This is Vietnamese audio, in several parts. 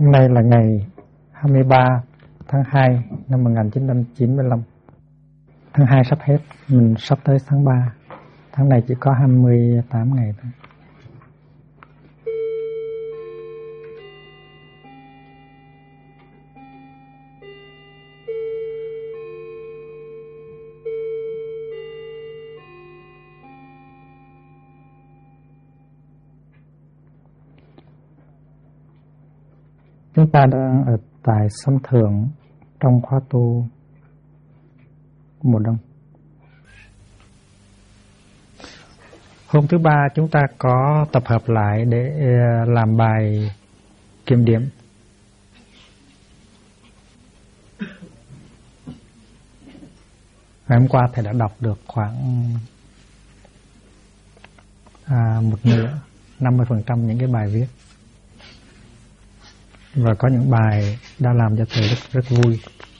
Hôm nay là ngày 23 tháng 2 năm 1995. Tháng 2 sắp hết, mình sắp tới tháng 3. Tháng này chỉ có 28 ngày thôi. Chúng ta đang ở tại Sâm Thượng trong khóa tu mùa đông. Hôm thứ ba chúng ta có tập hợp lại để làm bài kiểm điểm. Ngày hôm qua thầy đã đọc được khoảng một nửa, 50% những cái bài viết. Và có những bài đã làm cho thầy rất vui.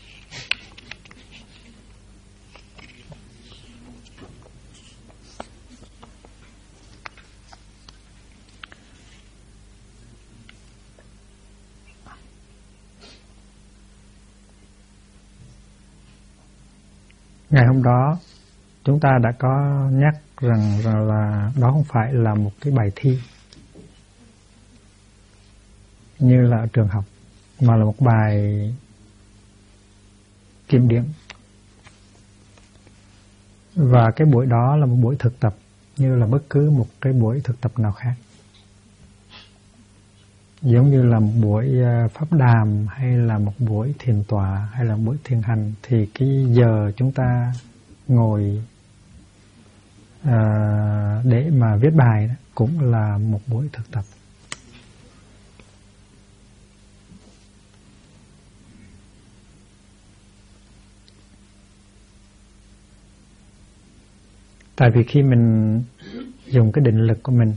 Ngày hôm đó chúng ta đã có nhắc rằng là đó không phải là một cái bài thi như là ở trường học, mà là một bài kiểm điểm. Và cái buổi đó là một buổi thực tập như là bất cứ một cái buổi thực tập nào khác. Giống như là một buổi pháp đàm hay là một buổi thiền tọa hay là một buổi thiền hành, thì cái giờ chúng ta ngồi để mà viết bài đó cũng là một buổi thực tập. Tại vì khi mình dùng cái định lực của mình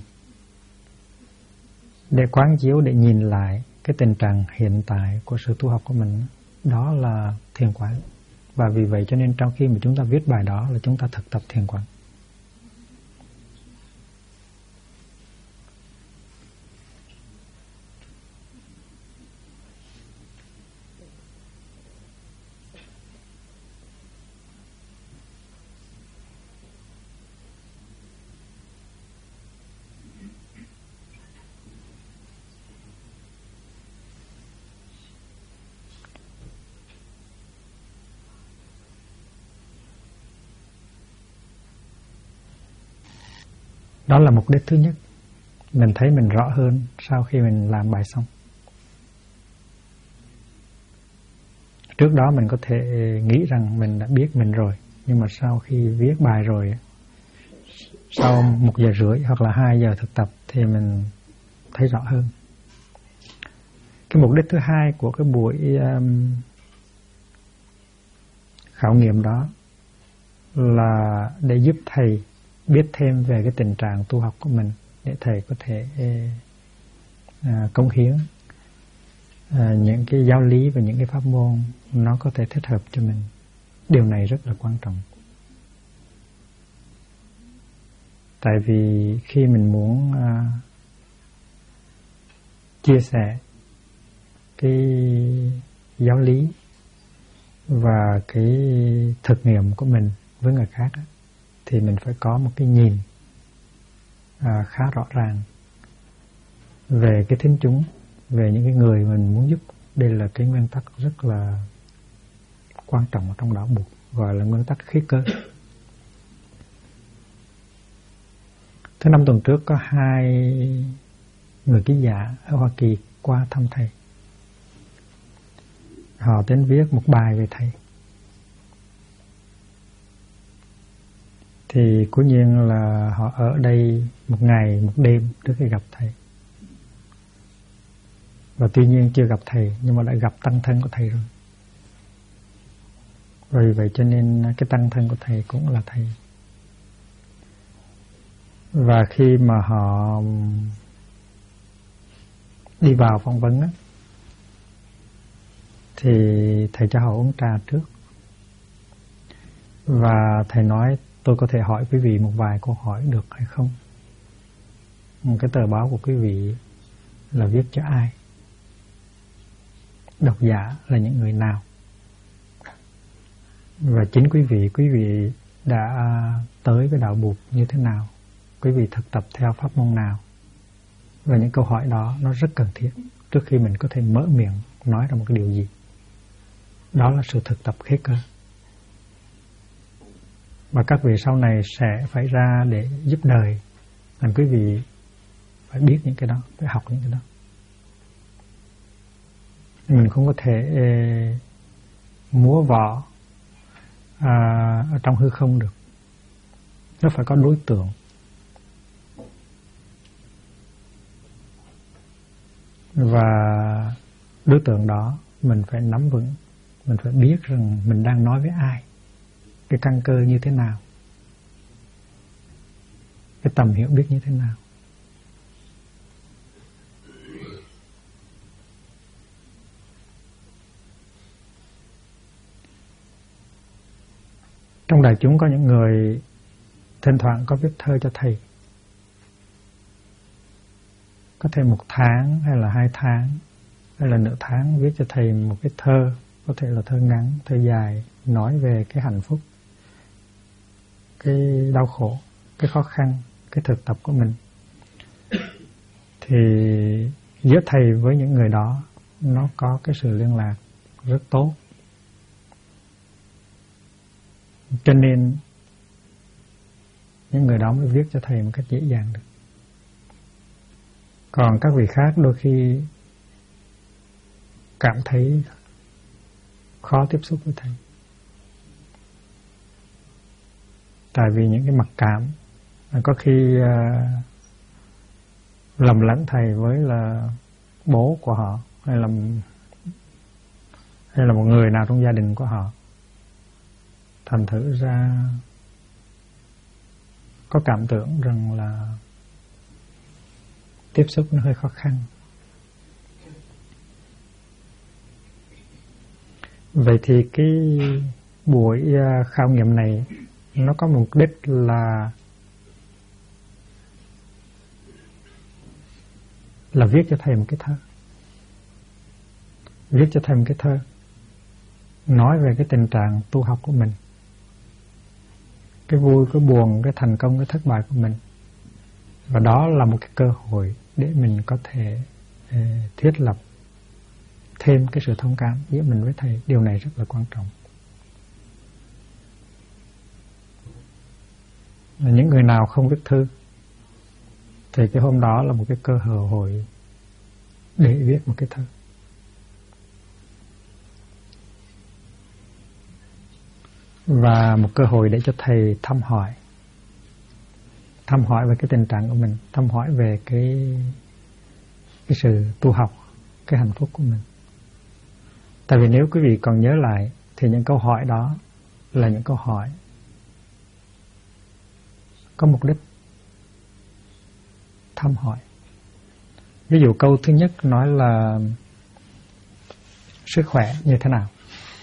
để quán chiếu, để nhìn lại cái tình trạng hiện tại của sự tu học của mình, đó là thiền quán. Và vì vậy cho nên trong khi mà chúng ta viết bài đó là chúng ta thực tập thiền quán. Đó là mục đích thứ nhất. Mình thấy mình rõ hơn sau khi mình làm bài xong. Trước đó mình có thể nghĩ rằng mình đã biết mình rồi, nhưng mà sau khi viết bài rồi, sau 1 giờ rưỡi hoặc là 2 giờ thực tập thì mình thấy rõ hơn. Cái mục đích thứ hai của cái buổi khảo nghiệm đó là để giúp thầy biết thêm về cái tình trạng tu học của mình, để thầy có thể cống hiến những cái giáo lý và những cái pháp môn nó có thể thích hợp cho mình. Điều này rất là quan trọng. Tại vì khi mình muốn chia sẻ cái giáo lý và cái thực nghiệm của mình với người khác đó, thì mình phải có một cái nhìn khá rõ ràng về cái thính chúng, về những cái người mình muốn giúp. Đây là cái nguyên tắc rất là quan trọng ở trong đạo Bụt, gọi là nguyên tắc khí cơ. Thứ năm tuần trước có 2 người ký giả ở Hoa Kỳ qua thăm thầy. Họ đến viết một bài về thầy. Thì cố nhiên là họ ở đây 1 ngày 1 đêm trước khi gặp thầy. Và tuy nhiên chưa gặp thầy, nhưng mà đã gặp tăng thân của thầy rồi. Vì vậy cho nên cái tăng thân của thầy cũng là thầy. Và khi mà họ đi vào phỏng vấn á, thì thầy cho họ uống trà trước. Và thầy nói: tôi có thể hỏi quý vị một vài câu hỏi được hay không? Một cái tờ báo của quý vị là viết cho ai? độc giả là những người nào, và chính quý vị đã tới với đạo Bụt như thế nào, quý vị thực tập theo pháp môn nào. Và những câu hỏi đó nó rất cần thiết trước khi mình có thể mở miệng nói ra một cái điều gì. Đó là sự thực tập khế cơ. Và các vị sau này sẽ phải ra để giúp đời, nên quý vị phải biết những cái đó, phải học những cái đó. Mình không có thể múa võ ở trong hư không được. Nó phải có đối tượng. Và đối tượng đó mình phải nắm vững, mình phải biết rằng mình đang nói với ai, cái căn cơ như thế nào, cái tầm hiểu biết như thế nào. Trong đại chúng có những người thỉnh thoảng có viết thơ cho thầy. Có thể 1 tháng hay là 2 tháng hay là nửa tháng viết cho thầy một cái thơ, có thể là thơ ngắn, thơ dài, nói về cái hạnh phúc, cái đau khổ, cái khó khăn, cái thực tập của mình. Thì giữa thầy với những người đó nó có cái sự liên lạc rất tốt. Cho nên những người đó mới viết cho thầy một cách dễ dàng được. Còn các vị khác đôi khi cảm thấy khó tiếp xúc với thầy. Tại vì những cái mặc cảm, có khi lầm lẫn thầy với là bố của họ, hay là một người nào trong gia đình của họ. Thành thử ra có cảm tưởng rằng là tiếp xúc nó hơi khó khăn. Vậy thì cái buổi khảo nghiệm này nó có mục đích là viết cho thầy một cái thơ. Viết cho thầy một cái thơ nói về cái tình trạng tu học của mình, cái vui, cái buồn, cái thành công, cái thất bại của mình. Và đó là một cái cơ hội để mình có thể thiết lập thêm cái sự thông cảm giữa mình với thầy. Điều này rất là quan trọng. Những người nào không viết thư thì cái hôm đó là một cái cơ hội để viết một cái thơ. Và một cơ hội để cho thầy thăm hỏi về cái tình trạng của mình, thăm hỏi về cái sự tu học, cái hạnh phúc của mình. Tại vì nếu quý vị còn nhớ lại thì những câu hỏi đó là những câu hỏi có mục đích thăm hỏi. Ví dụ câu thứ nhất nói là sức khỏe như thế nào.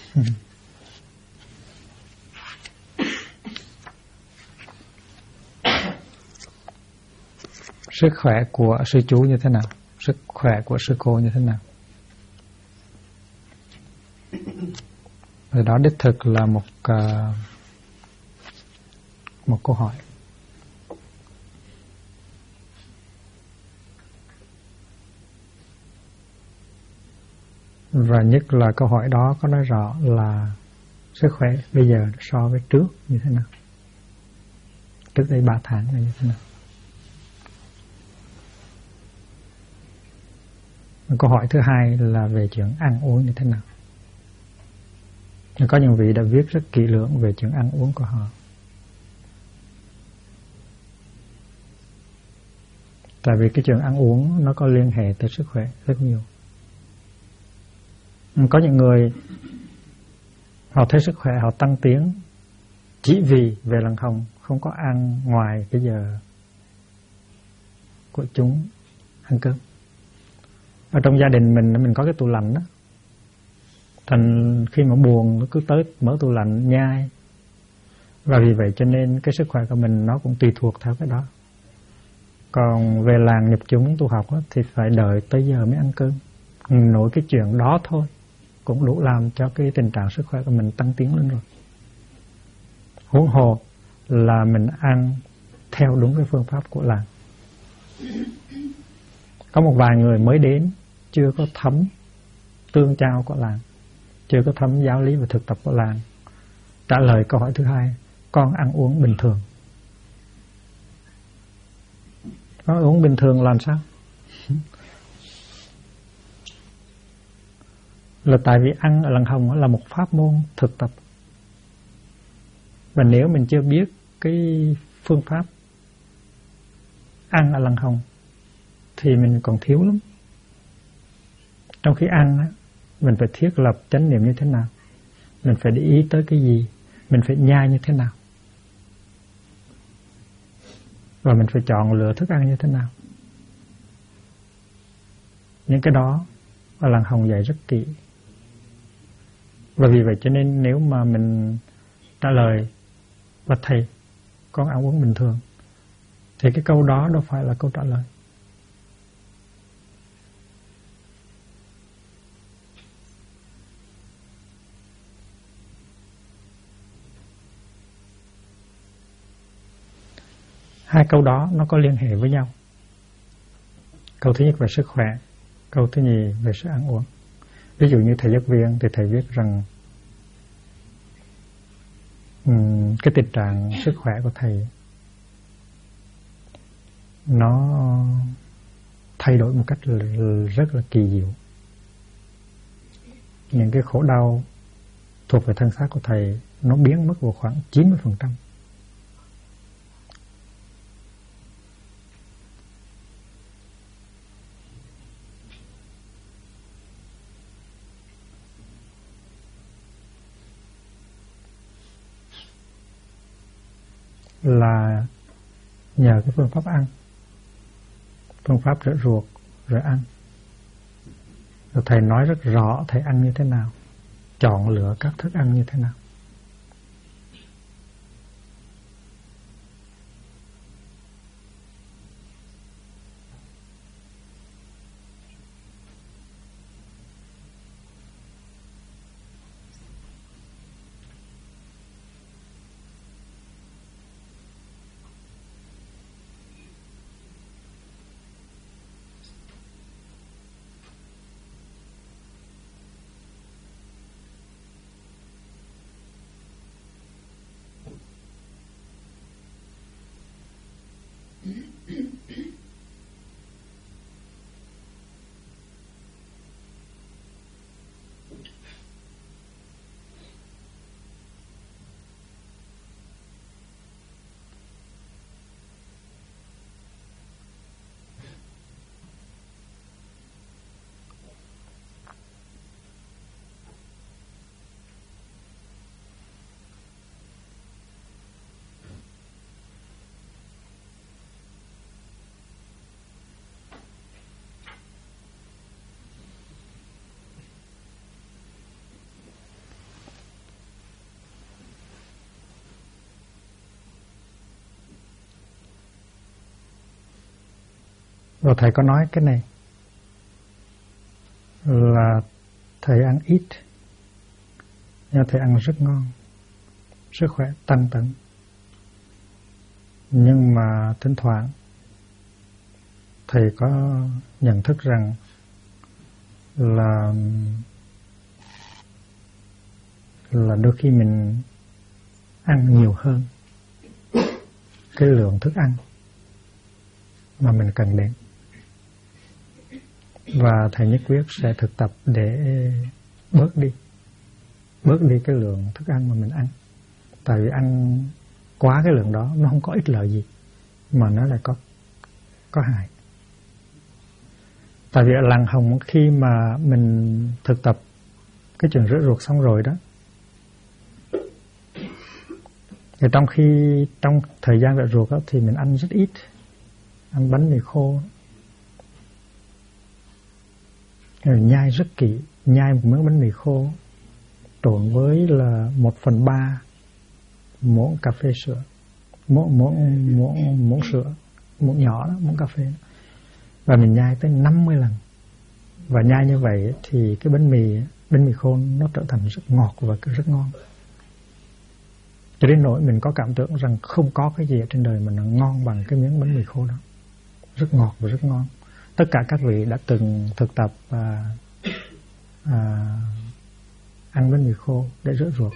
Sức khỏe của sư chú như thế nào? Sức khỏe của sư cô như thế nào? Rồi đó đích thực là một câu hỏi. Và nhất là câu hỏi đó có nói rõ là sức khỏe bây giờ so với trước như thế nào? Trước đây 3 tháng là như thế nào? Câu hỏi thứ hai là về chuyện ăn uống như thế nào. Có những vị đã viết rất kỹ lưỡng về chuyện ăn uống của họ. Tại vì cái chuyện ăn uống nó có liên hệ tới sức khỏe rất nhiều. Có những người họ thấy sức khỏe họ tăng tiến chỉ vì về lần không có ăn ngoài cái giờ của chúng ăn cơm. Ở trong gia đình mình có cái tủ lạnh đó. Thành khi mà buồn nó cứ tới mở tủ lạnh nhai. Và vì vậy cho nên cái sức khỏe của mình nó cũng tùy thuộc theo cái đó. Còn về làng nhập chúng tu học đó, thì phải đợi tới giờ mới ăn cơm. Nổi cái chuyện đó thôi cũng đủ làm cho cái tình trạng sức khỏe của mình tăng tiến lên rồi. Huống hồ là mình ăn theo đúng cái phương pháp của làng. Có một vài người mới đến, chưa có thấm tương trao của làng, chưa có thấm giáo lý và thực tập của làng, trả lời câu hỏi thứ hai: con ăn uống bình thường. Con ăn uống bình thường làm sao? Là tại vì ăn ở làng Hồng là một pháp môn thực tập, và nếu mình chưa biết cái phương pháp ăn ở làng Hồng thì mình còn thiếu lắm. Trong khi ăn mình phải thiết lập chánh niệm như thế nào, mình phải để ý tới cái gì, mình phải nhai như thế nào, và mình phải chọn lựa thức ăn như thế nào. Những cái đó ở làng Hồng dạy rất kỹ. Và vì vậy cho nên nếu mà mình trả lời: và thầy, con ăn uống bình thường, thì cái câu đó đâu phải là câu trả lời. Hai câu đó nó có liên hệ với nhau. Câu thứ nhất về sức khỏe, câu thứ nhì về sự ăn uống. Ví dụ như thầy giáo viên thì thầy viết rằng cái tình trạng sức khỏe của thầy nó thay đổi một cách rất là kỳ diệu. Những cái khổ đau thuộc về thân xác của thầy nó biến mất vào khoảng 90%. Là nhờ cái phương pháp ăn, phương pháp rửa ruột rồi ăn. Rồi thầy nói rất rõ thầy ăn như thế nào, chọn lựa các thức ăn như thế nào. Rồi thầy có nói cái này là thầy ăn ít nhưng thầy ăn rất ngon, sức khỏe tăng tấn. Nhưng mà thỉnh thoảng thầy có nhận thức rằng là đôi khi mình ăn nhiều hơn cái lượng thức ăn mà mình cần đến. Và thầy nhất quyết sẽ thực tập để bớt đi cái lượng thức ăn mà mình ăn. Tại vì ăn quá cái lượng đó nó không có ích lợi gì, mà nó lại có hại. Tại vì ở làng Hồng khi mà mình thực tập cái chuyện rửa ruột xong rồi đó, thì trong thời gian rửa ruột đó, thì mình ăn rất ít, ăn bánh mì khô, rồi nhai rất kỹ, nhai một miếng bánh mì khô trộn với là 1/3 muỗng cà phê sữa, muỗng sữa, muỗng nhỏ đó, muỗng cà phê, và mình nhai tới 50 lần. Và nhai như vậy thì cái bánh mì bánh mì khô nó trở thành rất ngọt và rất ngon. Cho đến nỗi mình có cảm tưởng rằng không có cái gì ở trên đời mà nó ngon bằng cái miếng bánh mì khô đó. Rất ngọt và rất ngon. Tất cả các vị đã từng thực tập ăn bánh mì khô để rửa ruột.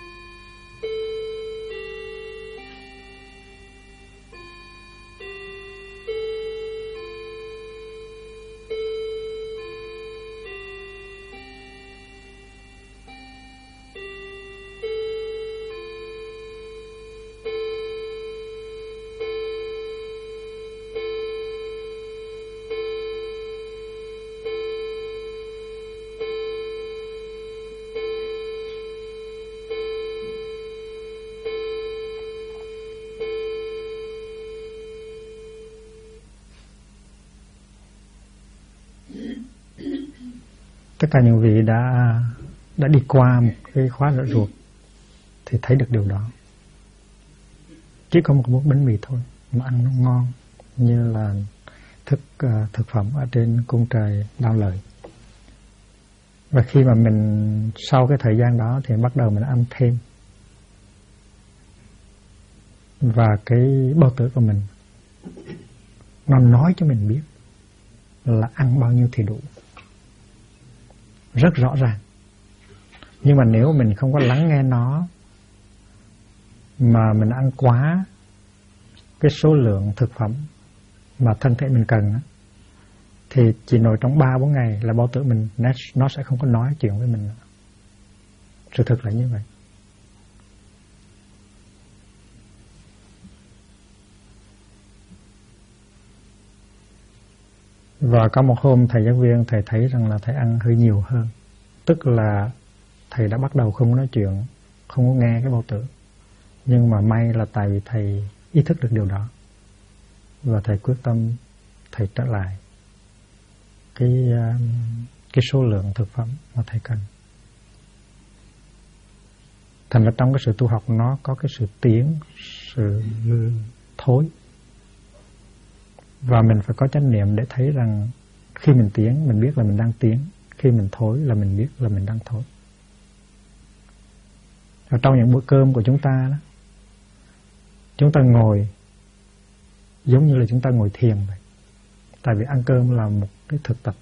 Tất cả những vị đã đi qua một cái khóa rửa ruột thì thấy được điều đó. Chỉ có một muỗng bánh mì thôi mà ăn nó ngon như là thực phẩm ở trên cung trời Đao Lợi. Và khi mà mình sau cái thời gian đó thì bắt đầu mình ăn thêm. Và cái bao tử của mình nó nói cho mình biết là ăn bao nhiêu thì đủ. Rất rõ ràng. Nhưng mà nếu mình không có lắng nghe nó mà mình ăn quá cái số lượng thực phẩm mà thân thể mình cần thì chỉ nổi trong 3-4 ngày là bao tử mình nó sẽ không có nói chuyện với mình nữa. Sự thật là như vậy. Và có một hôm thầy giáo viên thầy thấy rằng là thầy ăn hơi nhiều hơn. Tức là thầy đã bắt đầu không nói chuyện, không có nghe cái bao tử. Nhưng mà may là tại vì thầy ý thức được điều đó. Và thầy quyết tâm thầy trở lại cái số lượng thực phẩm mà thầy cần. Thành ra trong cái sự tu học nó có cái sự tiến, sự thối. Và mình phải có chánh niệm để thấy rằng khi mình tiến, mình biết là mình đang tiến. Khi mình thối là mình biết là mình đang thối. Ở trong những bữa cơm của chúng ta đó, chúng ta ngồi giống như là chúng ta ngồi thiền vậy. Tại vì ăn cơm là một cái thực tập.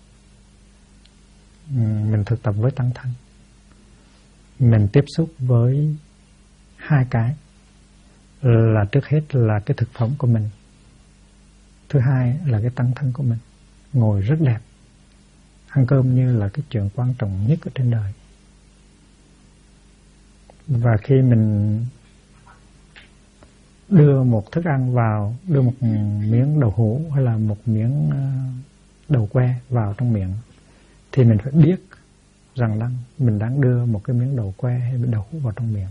Mình thực tập với tăng thân. Mình tiếp xúc với hai cái. Là trước hết là cái thực phẩm của mình. Thứ hai là cái tăng thân của mình. Ngồi rất đẹp. Ăn cơm như là cái chuyện quan trọng nhất ở trên đời. Và khi mình đưa một thức ăn vào, đưa một miếng đậu hũ hay là một miếng đậu que vào trong miệng, thì mình phải biết rằng mình đang đưa một cái miếng đậu que hay đậu hũ vào trong miệng.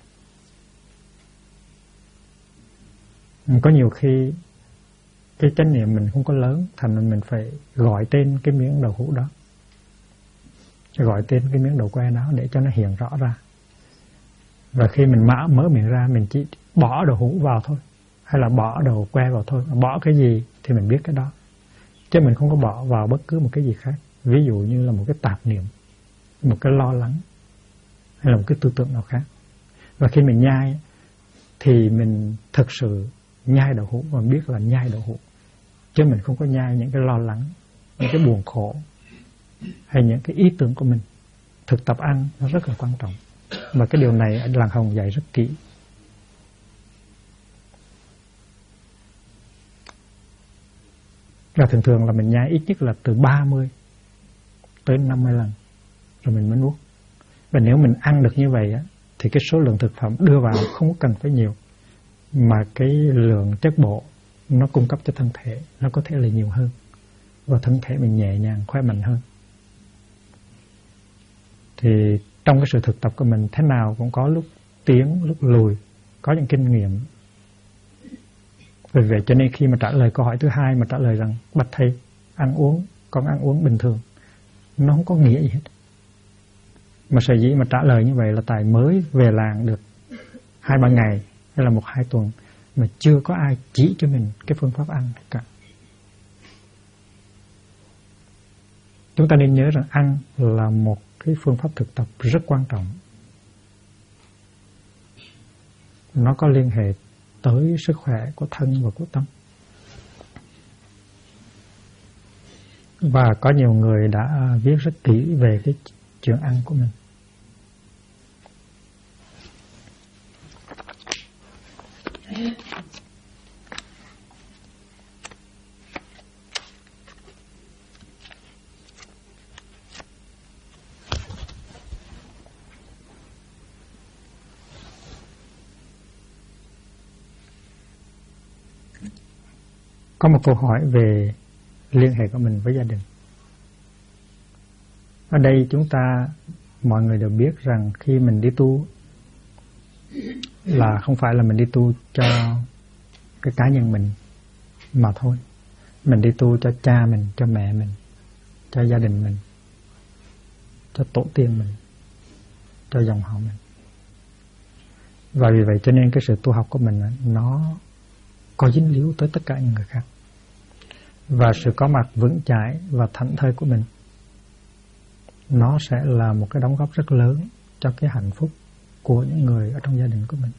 Có nhiều khi cái chánh niệm mình không có lớn, thành ra mình phải gọi tên cái miếng đậu hũ đó, gọi tên cái miếng đậu que đó để cho nó hiện rõ ra. Và khi mình mở miệng ra, mình chỉ bỏ đậu hũ vào thôi, hay là bỏ đậu que vào thôi. Bỏ cái gì thì mình biết cái đó, chứ mình không có bỏ vào bất cứ một cái gì khác. Ví dụ như là một cái tạp niệm, một cái lo lắng, hay là một cái tư tưởng nào khác. Và khi mình nhai thì mình thực sự nhai đậu hũ và biết là nhai đậu hũ, chứ mình không có nhai những cái lo lắng, những cái buồn khổ hay những cái ý tưởng của mình. Thực tập ăn nó rất là quan trọng, và cái điều này ở Làng Hồng dạy rất kỹ. Và thường là mình nhai ít nhất là từ 30 tới 50 lần rồi mình mới nuốt. Và nếu mình ăn được như vậy thì cái số lượng thực phẩm đưa vào không cần phải nhiều, mà cái lượng chất bổ nó cung cấp cho thân thể nó có thể là nhiều hơn, và thân thể mình nhẹ nhàng, khỏe mạnh hơn. Thì trong cái sự thực tập của mình thế nào cũng có lúc tiến, lúc lùi, có những kinh nghiệm. Vì vậy cho nên khi mà trả lời câu hỏi thứ hai mà trả lời rằng bạch thầy, ăn uống, con ăn uống bình thường, nó không có nghĩa gì hết. Mà sở dĩ mà trả lời như vậy là tại mới về làng được 2-3 ngày hay là 1-2 tuần mà chưa có ai chỉ cho mình cái phương pháp ăn cả. Chúng ta nên nhớ rằng ăn là một cái phương pháp thực tập rất quan trọng. Nó có liên hệ tới sức khỏe của thân và của tâm. Và có nhiều người đã viết rất kỹ về cái chuyện ăn của mình. Có một câu hỏi về liên hệ của mình với gia đình. Ở đây chúng ta, mọi người đều biết rằng khi mình đi tu là không phải là mình đi tu cho cái cá nhân mình mà thôi. Mình đi tu cho cha mình, cho mẹ mình, cho gia đình mình, cho tổ tiên mình, cho dòng họ mình. Và vì vậy cho nên cái sự tu học của mình nó có dính líu tới tất cả những người khác. Và sự có mặt vững chãi và thảnh thơi của mình, nó sẽ là một cái đóng góp rất lớn cho cái hạnh phúc của những người ở trong gia đình của mình.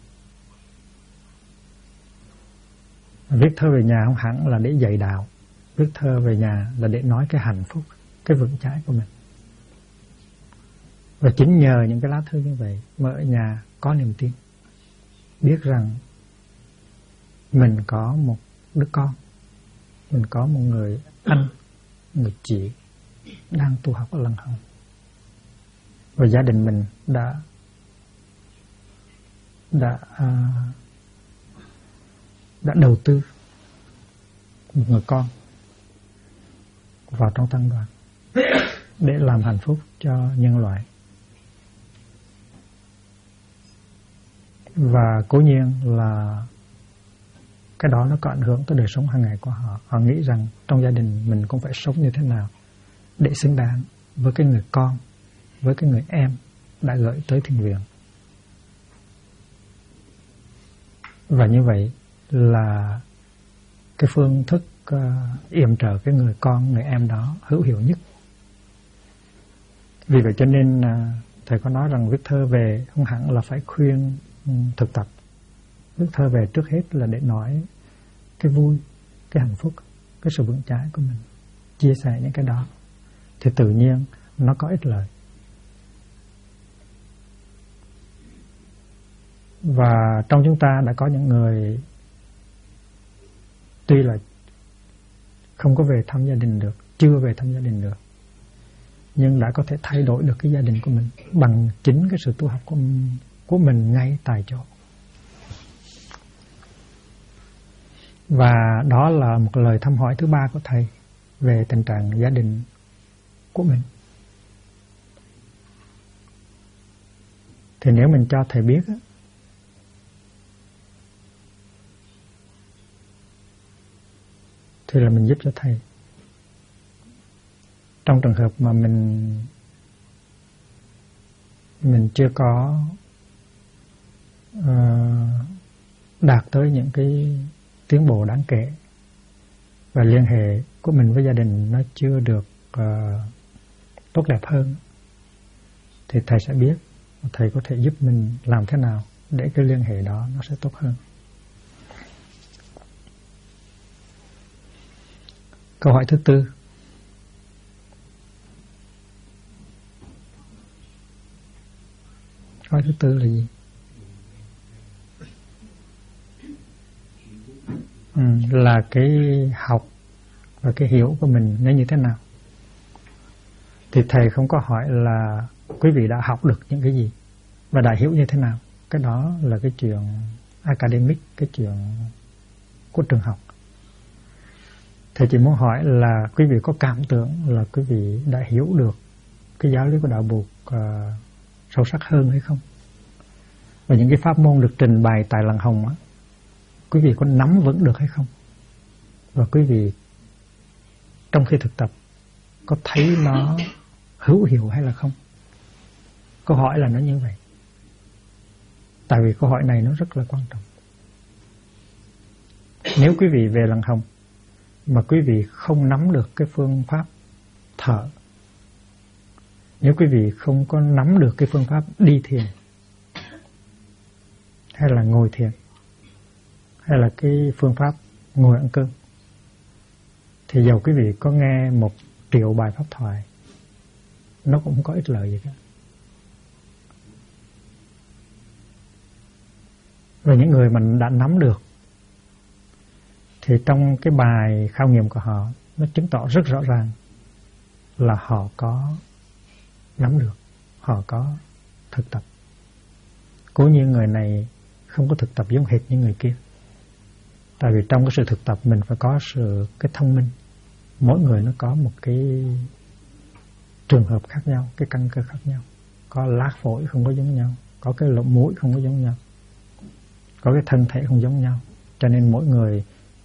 Viết thơ về nhà không hẳn là để dạy đạo. Viết thơ về nhà là để nói cái hạnh phúc, cái vững chãi của mình. Và chính nhờ những cái lá thư như vậy mà ở nhà có niềm tin, biết rằng mình có một đứa con, mình có một người anh, người chị đang tu học ở Lăng Hồng. Và gia đình mình đã đầu tư một người con vào trong tăng đoàn để làm hạnh phúc cho nhân loại. Và cố nhiên là cái đó nó có ảnh hưởng tới đời sống hàng ngày của họ. Họ nghĩ rằng trong gia đình mình cũng phải sống như thế nào để xứng đáng với cái người con, với cái người em đã gửi tới thiền viện. Và như vậy là cái phương thức yểm trợ cái người con, người em đó hữu hiệu nhất. Vì vậy cho nên thầy có nói rằng viết thơ về không hẳn là phải khuyên thực tập. Viết thơ về trước hết là để nói cái vui, cái hạnh phúc, cái sự vững chãi của mình, chia sẻ những cái đó thì tự nhiên nó có ích lợi. Và trong chúng ta đã có những người tuy là không có về thăm gia đình được, chưa về thăm gia đình được, nhưng đã có thể thay đổi được cái gia đình của mình bằng chính cái sự tu học của mình ngay tại chỗ. Và đó là một lời thăm hỏi thứ ba của thầy về tình trạng gia đình của mình. Thì nếu mình cho thầy biết thì là mình giúp cho thầy. Trong trường hợp mà mình chưa có đạt tới những cái tiến bộ đáng kể và liên hệ của mình với gia đình nó chưa được tốt đẹp hơn, thì thầy sẽ biết, thầy có thể giúp mình làm thế nào để cái liên hệ đó nó sẽ tốt hơn. Câu hỏi thứ tư. Câu hỏi thứ tư là gì? Là cái học và cái hiểu của mình nó như thế nào. Thì thầy không có hỏi là quý vị đã học được những cái gì và đã hiểu như thế nào. Cái đó là cái chuyện academic, cái chuyện của trường học. Thầy chỉ muốn hỏi là quý vị có cảm tưởng là quý vị đã hiểu được cái giáo lý của đạo Buộc sâu sắc hơn hay không? Và những cái pháp môn được trình bày tại Lăng Hồng á, quý vị có nắm vững được hay không? Và quý vị trong khi thực tập có thấy nó hữu hiệu hay là không? Câu hỏi là nó như vậy. Tại vì câu hỏi này nó rất là quan trọng. Nếu quý vị về Lăng Hồng mà quý vị không nắm được cái phương pháp thở, Nếu quý vị không có nắm được cái phương pháp đi thiền, hay là ngồi thiền, hay là cái phương pháp ngồi ăn cơm, thì dầu quý vị có nghe 1 triệu bài pháp thoại, nó cũng không có ích lợi gì cả. Và những người mà đã nắm được, thì trong cái bài khảo nghiệm của họ, nó chứng tỏ rất rõ ràng là họ có nắm được, họ có thực tập. Cố nhiên người này không có thực tập giống hệt như người kia. Tại vì trong cái sự thực tập mình phải có cái thông minh. Mỗi người nó có một cái trường hợp khác nhau, cái căn cơ khác nhau. Có lát phổi không có giống nhau, có cái lỗ mũi không có giống nhau, có cái thân thể không giống nhau. Cho nên mỗi người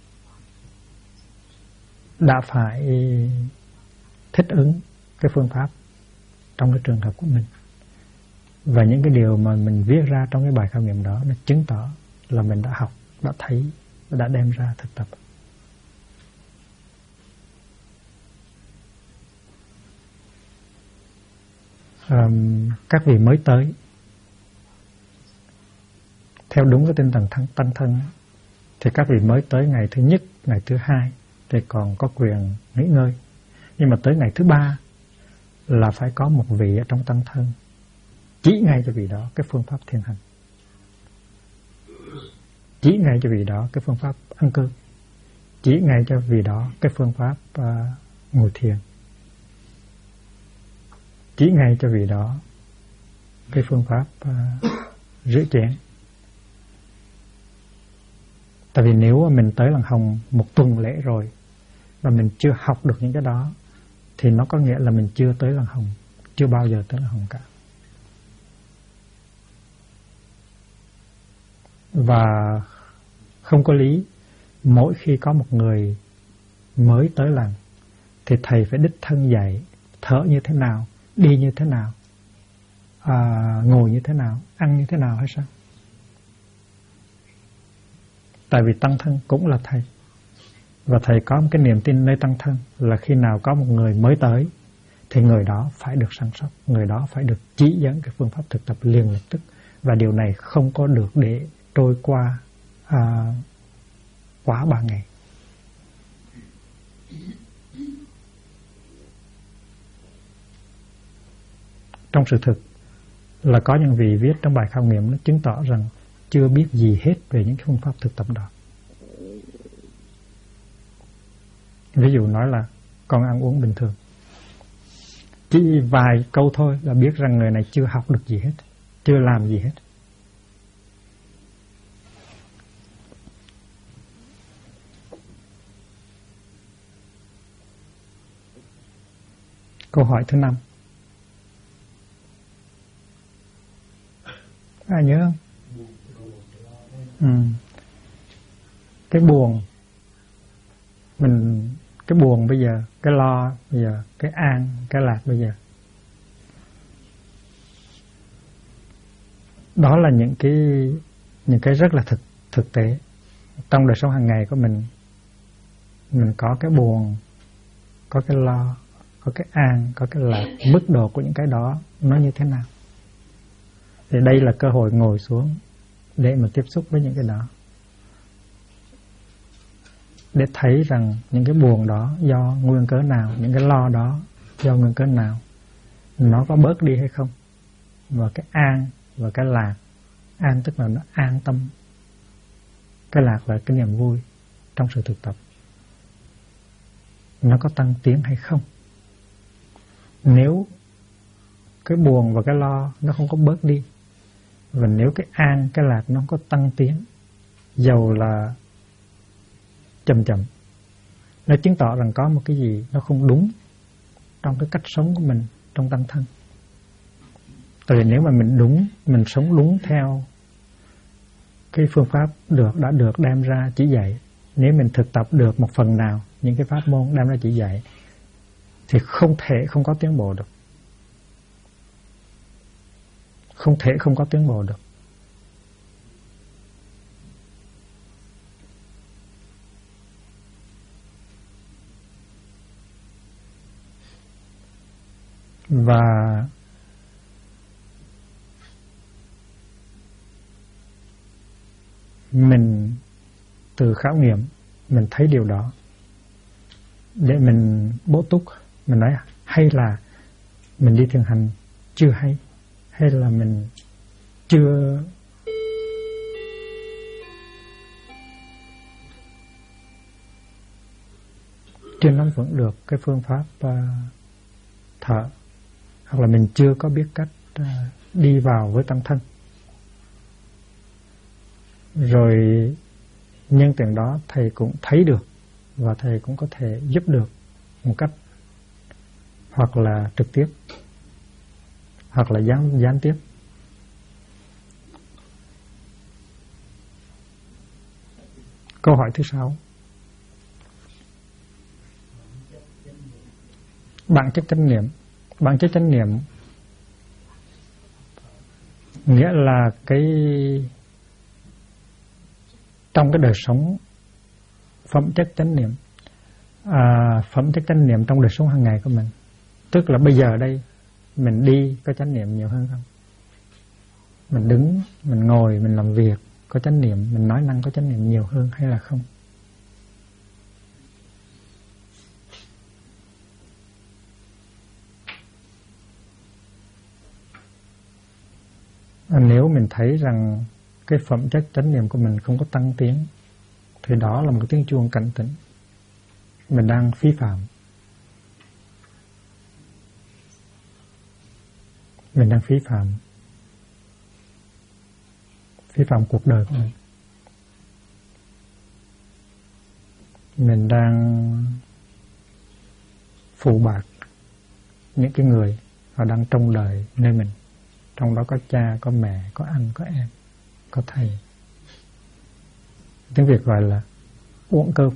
đã phải thích ứng cái phương pháp trong cái trường hợp của mình. Và những cái điều mà mình viết ra trong cái bài khảo nghiệm đó, nó chứng tỏ là mình đã học, đã thấy, đã đem ra thực tập. Các vị mới tới, theo đúng cái tinh thần tăng thân, thì các vị mới tới ngày thứ nhất, ngày thứ hai thì còn có quyền nghỉ ngơi. Nhưng mà tới ngày thứ 3 là phải có một vị ở trong tăng thân chỉ ngay cho vị đó cái phương pháp thiền hành, chỉ ngay cho vị đó cái phương pháp ăn cơm, chỉ ngay cho vị đó cái phương pháp ngồi thiền, chỉ ngay cho vị đó cái phương pháp rửa chén. Tại vì nếu mà mình tới Làng Hồng 1 tuần lễ rồi và mình chưa học được những cái đó, thì nó có nghĩa là mình chưa tới Làng Hồng, chưa bao giờ tới Làng Hồng cả. Và không có lý mỗi khi có một người mới tới làng thì thầy phải đích thân dạy thở như thế nào, đi như thế nào, ngồi như thế nào, ăn như thế nào hay sao? Tại vì tăng thân cũng là thầy, và thầy có một cái niềm tin nơi tăng thân là khi nào có một người mới tới thì người đó phải được săn sóc, người đó phải được chỉ dẫn cái phương pháp thực tập liền lập tức. Và điều này không có được để trôi qua quá 3 ngày. Trong sự thực là có những vị viết trong bài khảo nghiệm nó chứng tỏ rằng chưa biết gì hết về những cái phương pháp thực tập đó. Ví dụ nói là con ăn uống bình thường, chỉ vài câu thôi là biết rằng người này chưa học được gì hết, chưa làm gì hết. Câu hỏi thứ 5. Ai nhớ không? Cái buồn, cái buồn bây giờ, cái lo bây giờ, cái an, cái lạc bây giờ. Đó là những cái rất là thực tế. Trong đời sống hàng ngày của mình có cái buồn, có cái lo, có cái an, có cái lạc. Mức độ của những cái đó nó như thế nào? Thì đây là cơ hội ngồi xuống để mà tiếp xúc với những cái đó, để thấy rằng những cái buồn đó do nguyên cớ nào, những cái lo đó do nguyên cớ nào, nó có bớt đi hay không. Và cái an và cái lạc, an tức là nó an tâm, cái lạc là cái niềm vui trong sự thực tập, nó có tăng tiến hay không. Nếu cái buồn và cái lo nó không có bớt đi, và nếu cái an, cái lạc nó có tăng tiến, dầu là chậm, nó chứng tỏ rằng có một cái gì nó không đúng trong cái cách sống của mình trong tăng thân. Tại vì nếu mà mình sống đúng theo cái phương pháp đã được đem ra chỉ dạy, nếu mình thực tập được một phần nào những cái pháp môn đem ra chỉ dạy, thì không thể không có tiến bộ được. Không thể không có tiến bộ được. Và mình từ khảo nghiệm mình thấy điều đó để mình bổ túc, mình nói hay là mình đi thiền hành chưa hay là mình chưa nắm vững được cái phương pháp thở, hoặc là mình chưa có biết cách đi vào với tâm thân. Rồi nhân tiện đó thầy cũng thấy được và thầy cũng có thể giúp được một cách hoặc là trực tiếp hoặc là gián tiếp. Câu hỏi thứ 6. Bản chất chánh niệm. Bản chất chánh niệm nghĩa là trong cái đời sống phẩm chất chánh niệm, phẩm chất chánh niệm trong đời sống hàng ngày của mình. Tức là bây giờ đây mình đi có chánh niệm nhiều hơn không? Mình đứng, mình ngồi, mình làm việc có chánh niệm, mình nói năng có chánh niệm nhiều hơn hay là không? Nếu mình thấy rằng cái phẩm chất chánh niệm của mình không có tăng tiến thì đó là một tiếng chuông cảnh tỉnh. Mình đang phí phạm. Mình đang phí phạm cuộc đời của mình. Mình đang phụ bạc những cái người họ đang trông đợi nơi mình. Trong đó có cha, có mẹ, có anh, có em, có thầy. Tiếng Việt gọi là uống cơm.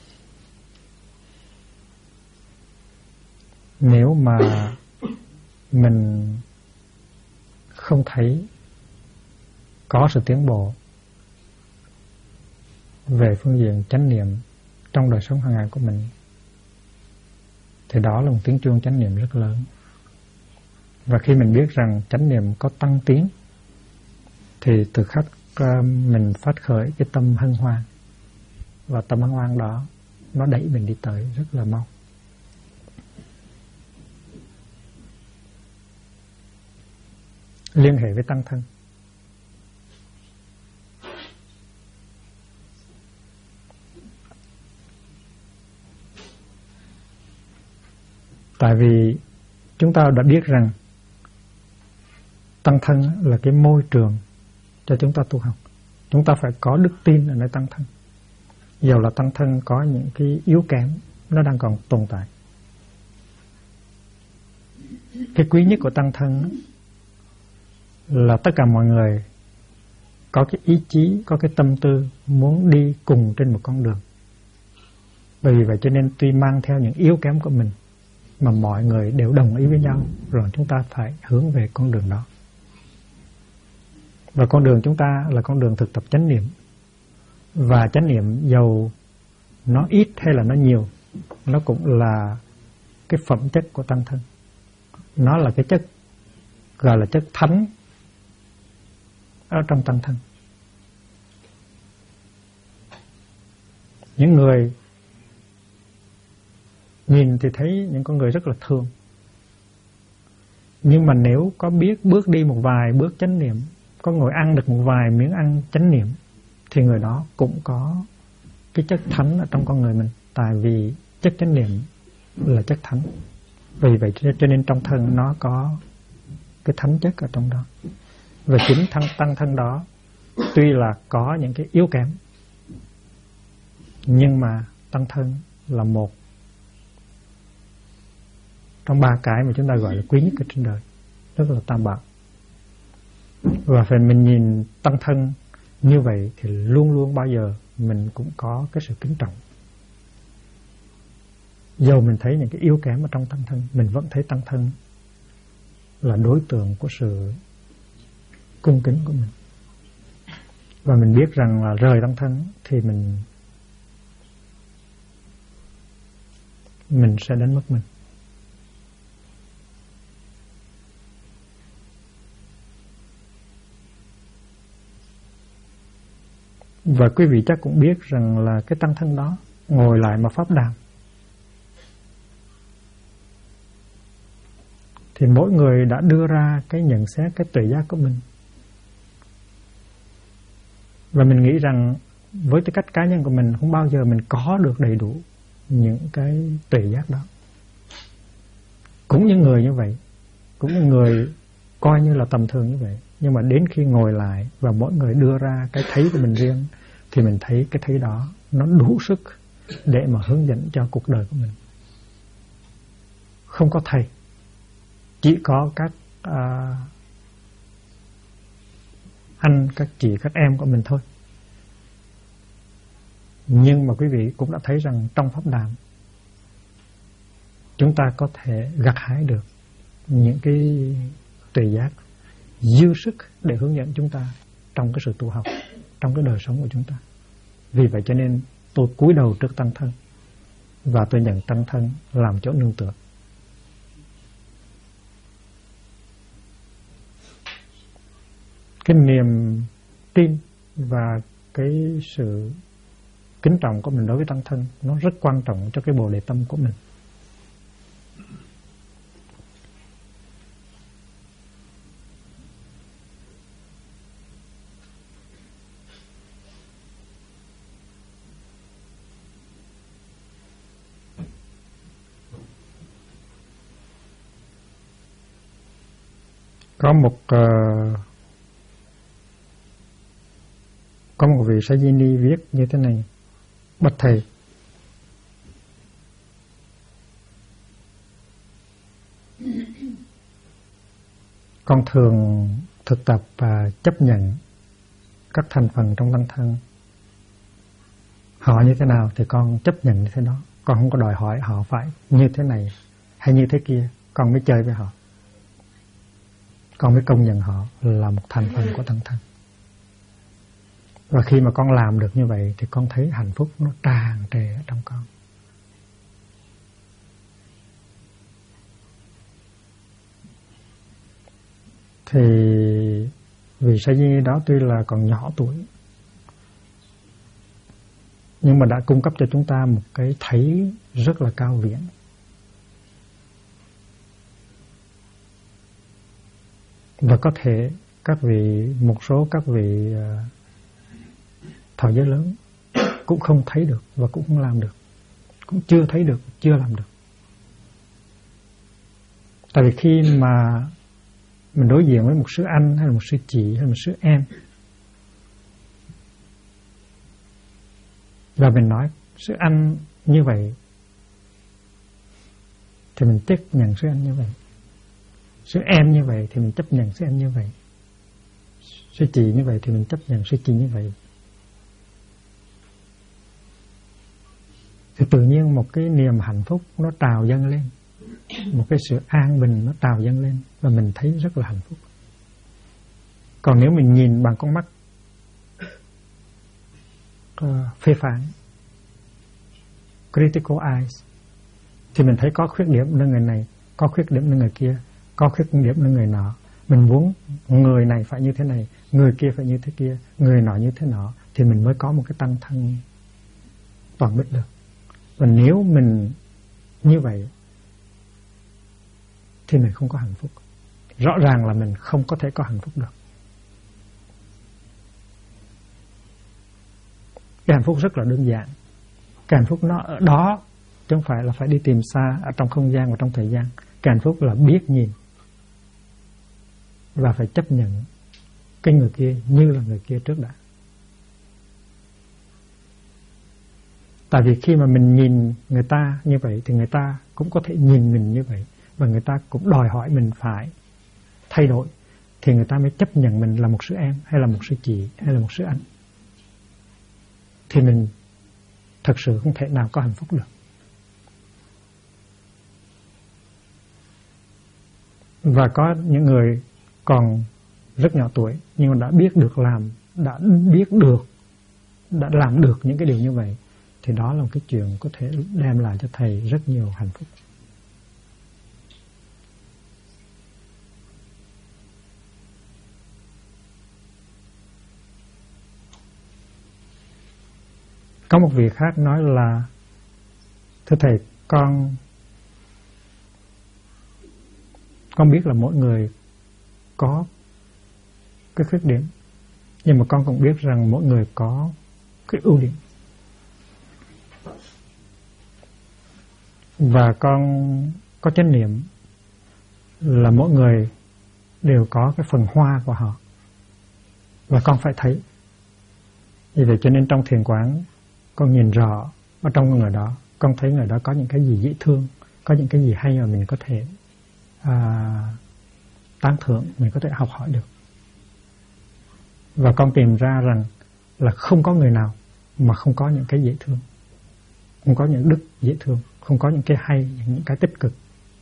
Nếu mà mình không thấy có sự tiến bộ về phương diện chánh niệm trong đời sống hàng ngày của mình thì đó là một tiếng chuông chánh niệm rất lớn. Và khi mình biết rằng chánh niệm có tăng tiến thì từ khắc mình phát khởi cái tâm hân hoan, và tâm hân hoan đó nó đẩy mình đi tới rất là mau. Liên hệ với tăng thân. Tại vì chúng ta đã biết rằng tăng thân là cái môi trường cho chúng ta tu học. Chúng ta phải có đức tin ở nơi tăng thân. Dầu là tăng thân có những cái yếu kém nó đang còn tồn tại. Cái quý nhất của tăng thân là tất cả mọi người có cái ý chí, có cái tâm tư muốn đi cùng trên một con đường. Bởi vì vậy cho nên tuy mang theo những yếu kém của mình mà mọi người đều đồng ý với nhau, rồi chúng ta phải hướng về con đường đó. Và con đường chúng ta là con đường thực tập chánh niệm. Và chánh niệm dầu nó ít hay là nó nhiều, nó cũng là cái phẩm chất của tăng thân. Nó là cái chất gọi là chất thánh ở trong tăng thân. Những người nhìn thì thấy những con người rất là thường, nhưng mà nếu có biết bước đi một vài bước chánh niệm, có ngồi ăn được một vài miếng ăn chánh niệm, thì người đó cũng có cái chất thánh ở trong con người mình. Tại vì chất chánh niệm là chất thánh. Vì vậy cho nên trong thân nó có cái thánh chất ở trong đó. Và chính tăng thân đó tuy là có những cái yếu kém, nhưng mà tăng thân là một trong ba cái mà chúng ta gọi là quý nhất ở trên đời, rất là tam bảo. Và phải mình nhìn tăng thân như vậy thì luôn luôn bao giờ mình cũng có cái sự kính trọng. Dầu mình thấy những cái yếu kém ở trong tăng thân, mình vẫn thấy tăng thân là đối tượng của sự cung kính của mình. Và mình biết rằng là rời tăng thân thì mình sẽ đánh mất mình. Và quý vị chắc cũng biết rằng là cái tăng thân đó ngồi lại mà pháp đàm thì mỗi người đã đưa ra cái nhận xét, cái tuệ giác của mình. Và mình nghĩ rằng với tư cách cá nhân của mình không bao giờ mình có được đầy đủ những cái tuệ giác đó. Cũng những người như vậy, cũng những người coi như là tầm thường như vậy, nhưng mà đến khi ngồi lại và mỗi người đưa ra cái thấy của mình riêng thì mình thấy cái thấy đó nó đủ sức để mà hướng dẫn cho cuộc đời của mình. Không có thầy, chỉ có các anh, các chị, các em của mình thôi. Nhưng mà quý vị cũng đã thấy rằng trong pháp đàm chúng ta có thể gặt hái được những cái tuệ giác dư sức để hướng dẫn chúng ta trong cái sự tu học, trong cái đời sống của chúng ta. Vì vậy cho nên tôi cúi đầu trước tăng thân và tôi nhận tăng thân làm chỗ nương tựa. Cái niềm tin và cái sự kính trọng của mình đối với tăng thân nó rất quan trọng cho cái bồ đề tâm của mình. Có một vị Sajini viết như thế này: bạch thầy, con thường thực tập và chấp nhận các thành phần trong tăng thân. Họ như thế nào thì con chấp nhận như thế đó. Con không có đòi hỏi họ phải như thế này hay như thế kia. Con mới chơi với họ, con mới công nhận họ là một thành phần của tăng thân. Và khi mà con làm được như vậy thì con thấy hạnh phúc nó tràn trề ở trong con. Thì vị sa di đó tuy là còn nhỏ tuổi nhưng mà đã cung cấp cho chúng ta một cái thấy rất là cao viễn. Và có thể một số các vị thọ giới lớn cũng không thấy được và cũng không làm được, cũng chưa thấy được, chưa làm được. Tại vì khi mà mình đối diện với một sư anh hay là một sư chị hay là một sư em và mình nói sư anh như vậy thì mình chấp nhận sư anh như vậy, sư em như vậy thì mình chấp nhận sư em như vậy, sư chị như vậy thì mình chấp nhận sư chị như vậy. Thì tự nhiên một cái niềm hạnh phúc nó trào dâng lên, một cái sự an bình nó trào dâng lên và mình thấy rất là hạnh phúc. Còn nếu mình nhìn bằng con mắt phê phán, critical eyes, thì mình thấy có khuyết điểm nơi người này, có khuyết điểm nơi người kia, có khuyết điểm nơi người nọ. Mình muốn người này phải như thế này, người kia phải như thế kia, người nọ như thế nọ, thì mình mới có một cái tăng thân toàn bích được. Và nếu mình như vậy thì mình không có hạnh phúc. Rõ ràng là mình không có thể có hạnh phúc được. Cái hạnh phúc rất là đơn giản. Cái hạnh phúc nó ở đó, chứ không phải là phải đi tìm xa ở trong không gian và trong thời gian. Cái hạnh phúc là biết nhìn và phải chấp nhận cái người kia như là người kia trước đã. Tại vì khi mà mình nhìn người ta như vậy thì người ta cũng có thể nhìn mình như vậy, và người ta cũng đòi hỏi mình phải thay đổi, thì người ta mới chấp nhận mình là một sư em hay là một sư chị hay là một sư anh. Thì mình thật sự không thể nào có hạnh phúc được. Và có những người còn rất nhỏ tuổi nhưng mà đã làm được những cái điều như vậy, thì đó là một cái chuyện có thể đem lại cho thầy rất nhiều hạnh phúc. Có một vị khác nói là: thưa thầy, con biết là mỗi người có cái khuyết điểm, nhưng mà con cũng biết rằng mỗi người có cái ưu điểm. Và con có chánh niệm là mỗi người đều có cái phần hoa của họ, và con phải thấy. Vì vậy cho nên trong thiền quán con nhìn rõ ở trong người đó, con thấy người đó có những cái gì dễ thương, có những cái gì hay mà mình có thể tán thưởng, mình có thể học hỏi được. Và con tìm ra rằng là không có người nào mà không có những cái dễ thương, không có những đức dễ thương, không có những cái hay, những cái tích cực.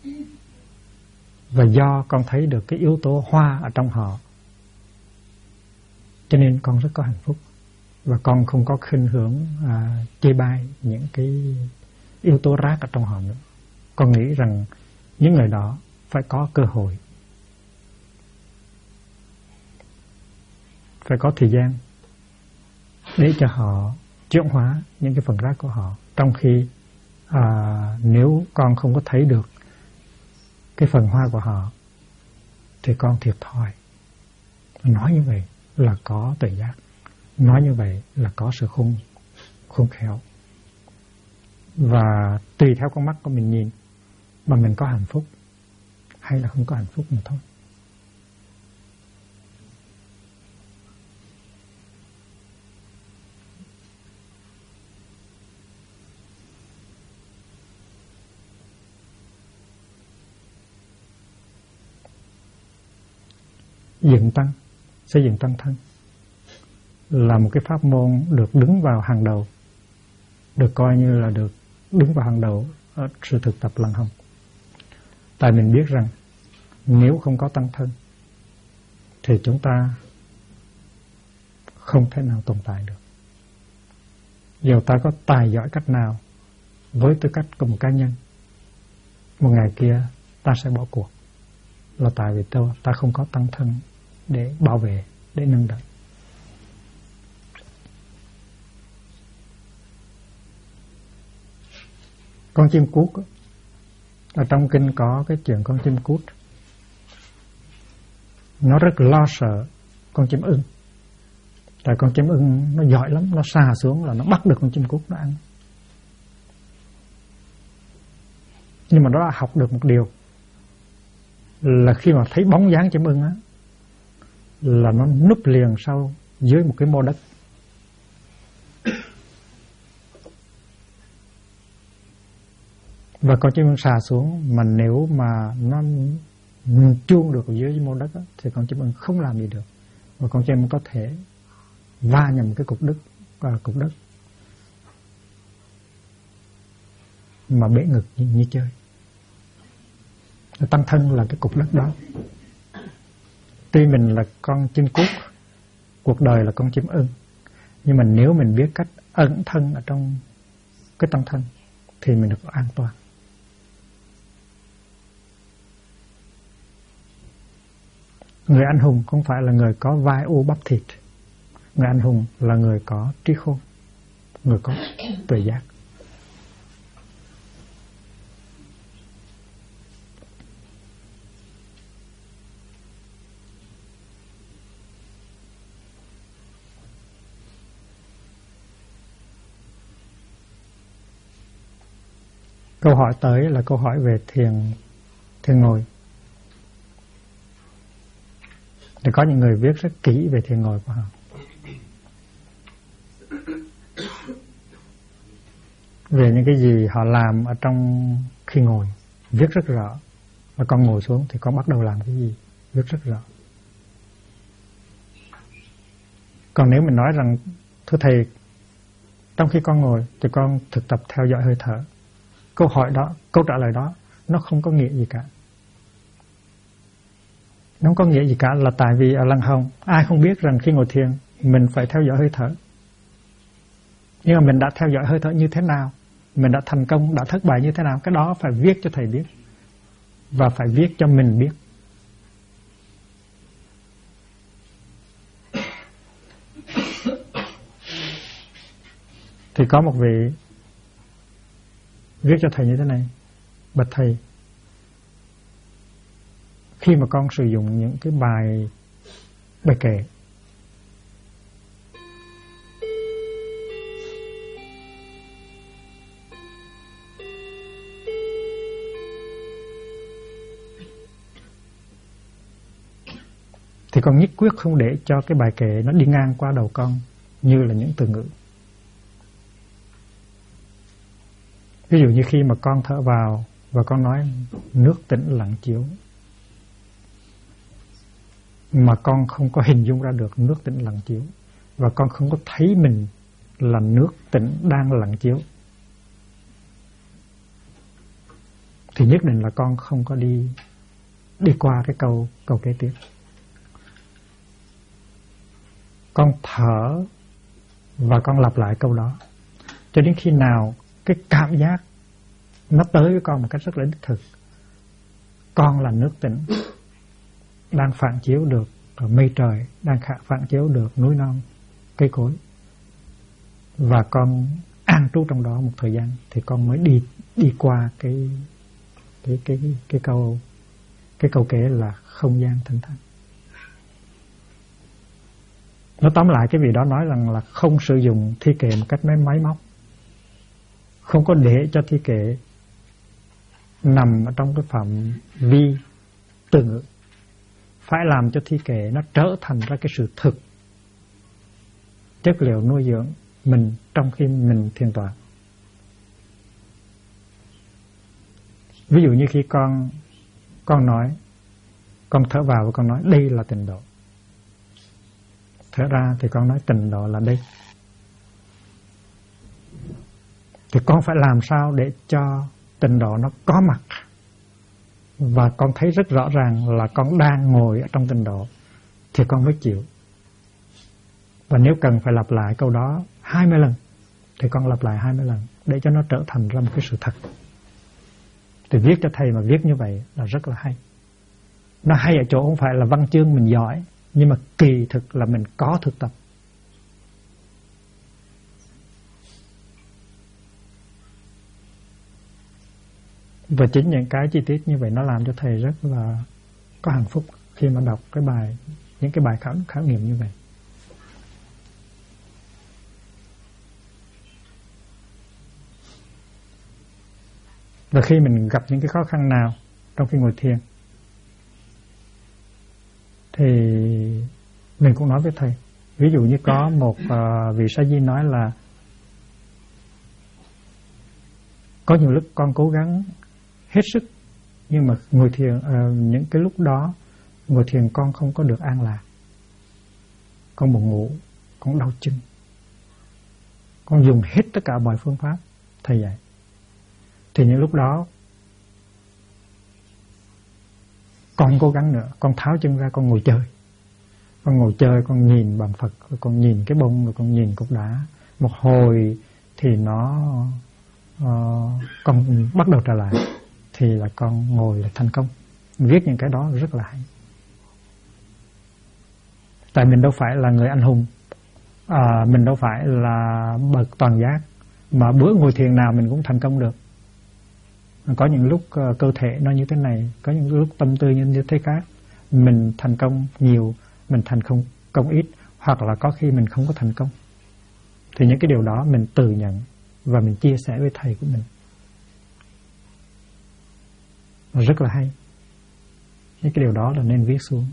Và do con thấy được cái yếu tố hoa ở trong họ, cho nên con rất có hạnh phúc. Và con không có khuynh hướng chê bai những cái yếu tố rác ở trong họ nữa. Con nghĩ rằng những người đó phải có cơ hội, phải có thời gian để cho họ chuyển hóa những cái phần rác của họ. Trong khi nếu con không có thấy được cái phần hoa của họ thì con thiệt thòi. Nói như vậy là có tuệ giác, nói như vậy là có sự khôn khéo. Và tùy theo con mắt của mình nhìn mà mình có hạnh phúc hay là không có hạnh phúc mà thôi. Dựng tăng, xây dựng tăng thân là một cái pháp môn được đứng vào hàng đầu, được coi như là được đứng vào hàng đầu ở sự thực tập lăng hồng. Tại mình biết rằng nếu không có tăng thân thì chúng ta không thể nào tồn tại được. Dù ta có tài giỏi cách nào, với tư cách của một cá nhân, một ngày kia ta sẽ bỏ cuộc, là tại vì ta không có tăng thân để bảo vệ, để nâng đỡ. Con chim cút, ở trong kinh có cái chuyện con chim cút, nó rất lo sợ con chim ưng. Tại con chim ưng nó giỏi lắm, nó xà xuống là nó bắt được con chim cút nó ăn. Nhưng mà nó đã học được một điều, là khi mà thấy bóng dáng chim ưng á, là nó núp liền sau dưới một cái mô đất. Và con chim ưng xà xuống, mà nếu mà nó chuông được ở dưới mô đất á, thì con chim ưng không làm gì được. Và con chim ưng có thể va nhầm cái cục đất mà bể ngực như chơi. Tăng thân là cái cục đất đó. Tuy mình là con chim cút, cuộc đời là con chim ưng, nhưng mà nếu mình biết cách ẩn thân ở trong cái tăng thân thì mình được an toàn. Người anh hùng không phải là người có vai u bắp thịt. Người anh hùng là người có trí khôn, người có tuệ giác. Câu hỏi tới là câu hỏi về thiền ngồi. Thì có những người viết rất kỹ về thiền ngồi của họ. Về những cái gì họ làm ở trong khi ngồi, viết rất rõ. Và con ngồi xuống thì con bắt đầu làm cái gì, viết rất rõ. Còn nếu mình nói rằng thưa thầy, trong khi con ngồi thì con thực tập theo dõi hơi thở, câu hỏi đó, câu trả lời đó nó không có nghĩa gì cả. Nó không có nghĩa gì cả là tại vì ở Lăng Hồng ai không biết rằng khi ngồi thiền mình phải theo dõi hơi thở. Nhưng mà mình đã theo dõi hơi thở như thế nào, mình đã thành công, đã thất bại như thế nào, cái đó phải viết cho thầy biết và phải viết cho mình biết. Thì có một vị viết cho thầy như thế này: bạch thầy, khi mà con sử dụng những cái bài kệ thì con nhất quyết không để cho cái bài kệ nó đi ngang qua đầu con như là những từ ngữ. Ví dụ như khi mà con thở vào và con nói nước tĩnh lặng chiếu, mà con không có hình dung ra được nước tĩnh lặng chiếu, và con không có thấy mình là nước tĩnh đang lặng chiếu, thì nhất định là con không có đi qua cái câu kế tiếp. Con thở và con lặp lại câu đó cho đến khi nào cái cảm giác nó tới với con một cách rất là đích thực. Con là nước tĩnh đang phản chiếu được mây trời, đang phản chiếu được núi non, cây cối, và con an trú trong đó một thời gian, thì con mới đi qua cái câu kể là không gian thanh thản. Nó tóm lại cái vị đó nói rằng là không sử dụng thi kệ một cách máy móc, không có để cho thi kệ nằm ở trong cái phạm vi từ ngữ, phải làm cho thi kệ nó trở thành ra cái sự thực, chất liệu nuôi dưỡng mình trong khi mình thiền tọa. Ví dụ như khi con nói, con thở vào và con nói đây là tịnh độ, thở ra thì con nói tịnh độ là đây, thì con phải làm sao để cho tịnh độ nó có mặt, và con thấy rất rõ ràng là con đang ngồi ở trong tịnh độ, thì con mới chịu. Và nếu cần phải lặp lại câu đó 20 lần thì con lặp lại 20 lần để cho nó trở thành ra một cái sự thật. Thì viết cho thầy mà viết như vậy là rất là hay. Nó hay ở chỗ không phải là văn chương mình giỏi, nhưng mà kỳ thực là mình có thực tập. Và chính những cái chi tiết như vậy nó làm cho thầy rất là có hạnh phúc khi mà đọc những cái bài khảo nghiệm như vậy. Và khi mình gặp những cái khó khăn nào trong khi ngồi thiền thì mình cũng nói với thầy. Ví dụ như có một vị sa di nói là có nhiều lúc con cố gắng hết sức, nhưng mà ngồi thiền những cái lúc đó ngồi thiền con không có được an lạc, con buồn ngủ, con đau chân, con dùng hết tất cả mọi phương pháp thầy dạy. Thì những lúc đó con không cố gắng nữa, con tháo chân ra, con ngồi chơi. Con ngồi chơi, con nhìn bàn Phật, rồi con nhìn cái bông, rồi con nhìn cục đá. Một hồi thì con bắt đầu trở lại, thì là con ngồi là thành công. Viết những cái đó rất là hay. Tại mình đâu phải là người anh hùng, mình đâu phải là bậc toàn giác, mà bữa ngồi thiền nào mình cũng thành công được. Có những lúc cơ thể nó như thế này, có những lúc tâm tư như thế khác. Mình thành công nhiều, mình thành công ít, hoặc là có khi mình không có thành công. Thì những cái điều đó mình tự nhận và mình chia sẻ với thầy của mình. Nó rất là hay. Những cái điều đó là nên viết xuống.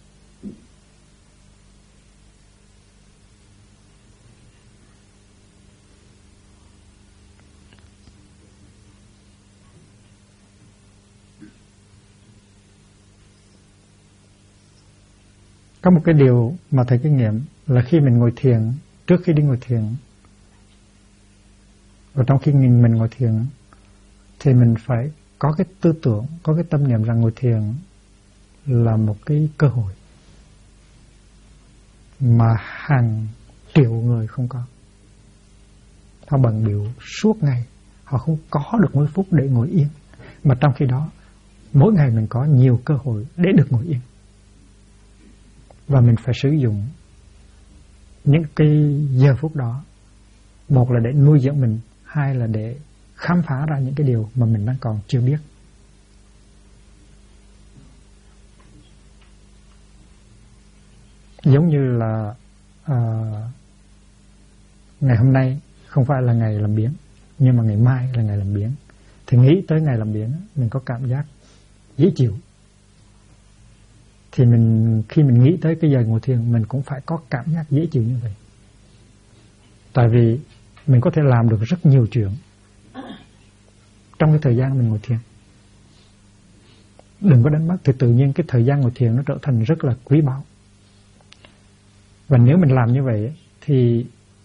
Có một cái điều mà thầy kinh nghiệm là khi mình ngồi thiền, trước khi đi ngồi thiền, và trong khi mình ngồi thiền, thì mình phải có cái tư tưởng, có cái tâm niệm rằng ngồi thiền là một cái cơ hội mà hàng triệu người không có. Họ bận bịu suốt ngày, họ không có được một phút để ngồi yên. Mà trong khi đó, mỗi ngày mình có nhiều cơ hội để được ngồi yên. Và mình phải sử dụng những cái giờ phút đó Một là để nuôi dưỡng mình, hai là để khám phá ra những cái điều mà mình đang còn chưa biết. Giống như là ngày hôm nay không phải là ngày làm biếng, nhưng mà ngày mai là ngày làm biếng. Thì nghĩ tới ngày làm biếng, mình có cảm giác dễ chịu. Thì khi mình nghĩ tới cái giờ ngồi thiền, mình cũng phải có cảm giác dễ chịu như vậy. Tại vì mình có thể làm được rất nhiều chuyện trong cái thời gian mình ngồi thiền. Đừng có đánh mất, thì tự nhiên cái thời gian ngồi thiền nó trở thành rất là quý báu. Và nếu mình làm như vậy thì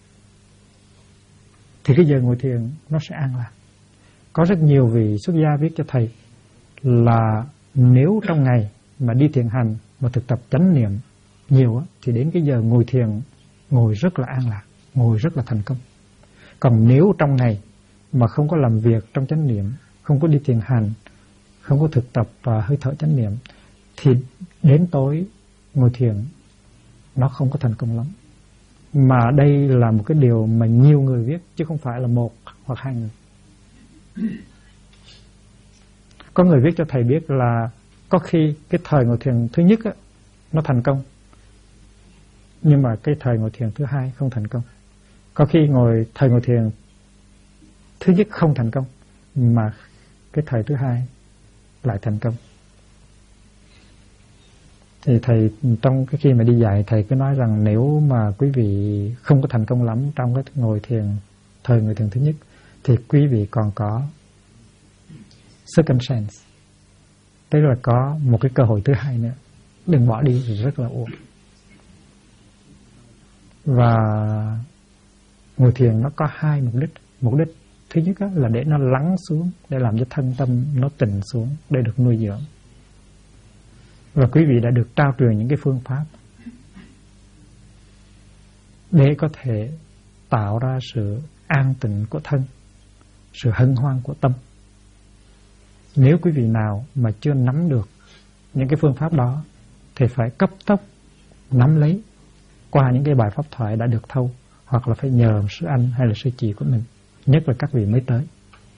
cái giờ ngồi thiền nó sẽ an lạc. Có rất nhiều vị xuất gia viết cho thầy là nếu trong ngày mà đi thiền hành mà thực tập chánh niệm nhiều thì đến cái giờ ngồi thiền ngồi rất là an lạc, ngồi rất là thành công. Còn nếu trong ngày mà không có làm việc trong chánh niệm, không có đi thiền hành, không có thực tập hơi thở chánh niệm, thì đến tối ngồi thiền nó không có thành công lắm. Mà đây là một cái điều mà nhiều người viết, chứ không phải là một hoặc hai người. Có người viết cho thầy biết là có khi cái thời ngồi thiền thứ nhất nó thành công, nhưng mà cái thời ngồi thiền thứ hai không thành công. Có khi thời ngồi thiền thứ nhất không thành công, mà cái thời thứ hai lại thành công. Thì thầy trong cái khi mà đi dạy, thầy cứ nói rằng nếu mà quý vị không có thành công lắm trong cái thời ngồi thiền thứ nhất, thì quý vị còn có second chance, tức là có một cái cơ hội thứ hai nữa. Đừng bỏ đi thì rất là uổng. Và ngồi thiền nó có hai mục đích. Mục đích thứ nhất là để nó lắng xuống, để làm cho thân tâm nó tịnh xuống, để được nuôi dưỡng. Và quý vị đã được trao truyền những cái phương pháp để có thể tạo ra sự an tịnh của thân, sự hân hoan của tâm. Nếu quý vị nào mà chưa nắm được những cái phương pháp đó thì phải cấp tốc nắm lấy qua những cái bài pháp thoại đã được thâu, hoặc là phải nhờ sư anh hay là sư chị của mình, nhất là các vị mới tới.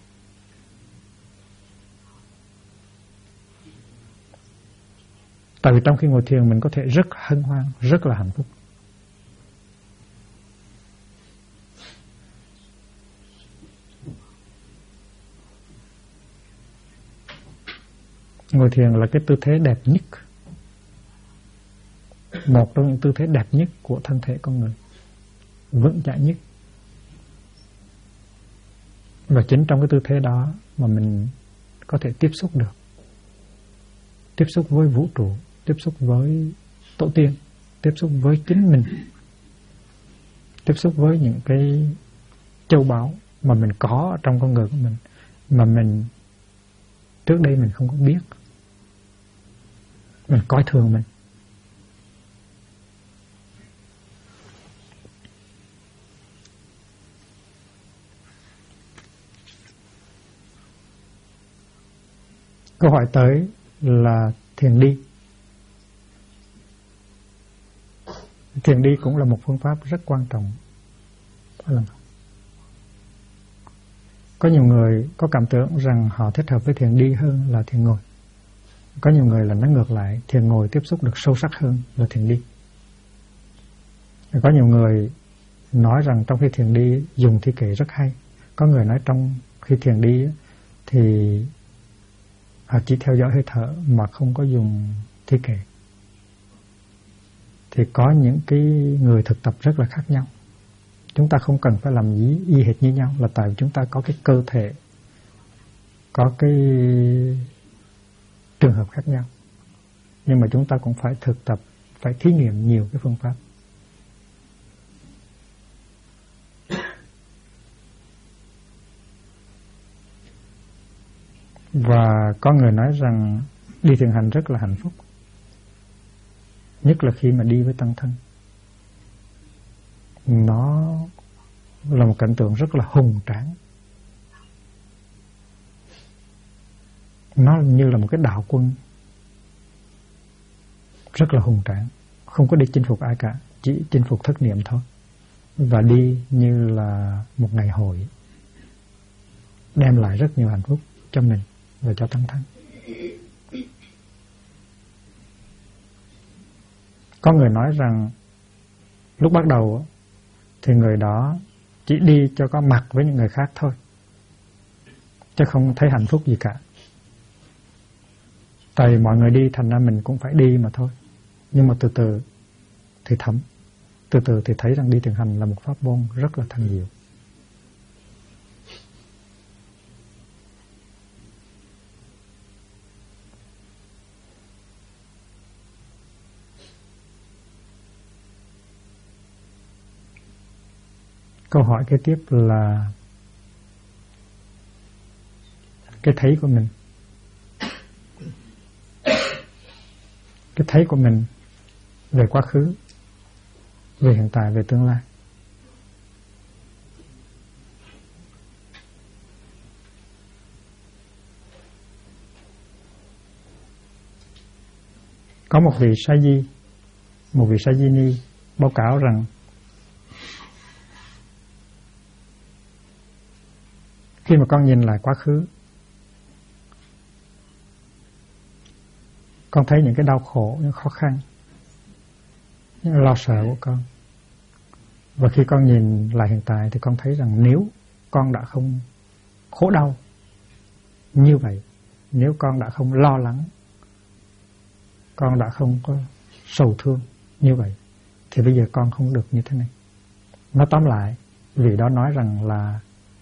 Tại vì trong khi ngồi thiền mình có thể rất hân hoan, rất là hạnh phúc. Ngồi thiền là cái tư thế đẹp nhất, một trong những tư thế đẹp nhất của thân thể con người, vững chãi nhất. Và chính trong cái tư thế đó mà mình có thể tiếp xúc được, tiếp xúc với vũ trụ, tiếp xúc với tổ tiên, tiếp xúc với chính mình, tiếp xúc với những cái châu báu mà mình có ở trong con người của mình, mà mình trước đây mình không có biết, mình coi thường mình. Câu hỏi tới là thiền đi. Thiền đi cũng là một phương pháp rất quan trọng. Có nhiều người có cảm tưởng rằng họ thích hợp với thiền đi hơn là thiền ngồi. Có nhiều người là nó ngược lại, thiền ngồi tiếp xúc được sâu sắc hơn là thiền đi. Có nhiều người nói rằng trong khi thiền đi dùng thi kệ rất hay. Có người nói trong khi thiền đi thì họ chỉ theo dõi hơi thở mà không có dùng thi kệ. Thì có những cái người thực tập rất là khác nhau. Chúng ta không cần phải làm gì y hệt như nhau, là tại vì chúng ta có cái cơ thể, có cái trường hợp khác nhau. Nhưng mà chúng ta cũng phải thực tập, phải thí nghiệm nhiều cái phương pháp. Và có người nói rằng đi thiền hành rất là hạnh phúc, nhất là khi mà đi với tăng thân. Nó là một cảnh tượng rất là hùng tráng. Nó như là một cái đạo quân rất là hùng tráng, không có đi chinh phục ai cả, chỉ chinh phục thất niệm thôi. và đi như là một ngày hội, đem lại rất nhiều hạnh phúc cho mình và cho tăng thân. Có người nói rằng lúc bắt đầu thì người đó chỉ đi cho có mặt với những người khác thôi, chứ không thấy hạnh phúc gì cả. Tại vì mọi người đi thành ra mình cũng phải đi mà thôi. Nhưng mà từ từ thì thấm, từ từ thì thấy rằng đi thiền hành là một pháp môn rất là thần diệu. Câu hỏi kế tiếp là cái thấy của mình. Cái thấy của mình về quá khứ, về hiện tại, về tương lai. Có một vị sa di, một vị sa di ni báo cáo rằng khi mà con nhìn lại quá khứ, con thấy những cái đau khổ, những khó khăn, những lo sợ của con. Và khi con nhìn lại hiện tại thì con thấy rằng nếu con đã không khổ đau như vậy, nếu con đã không lo lắng, con đã không có sầu thương như vậy, thì bây giờ con không được như thế này. Nói tóm lại, vị đó nói rằng là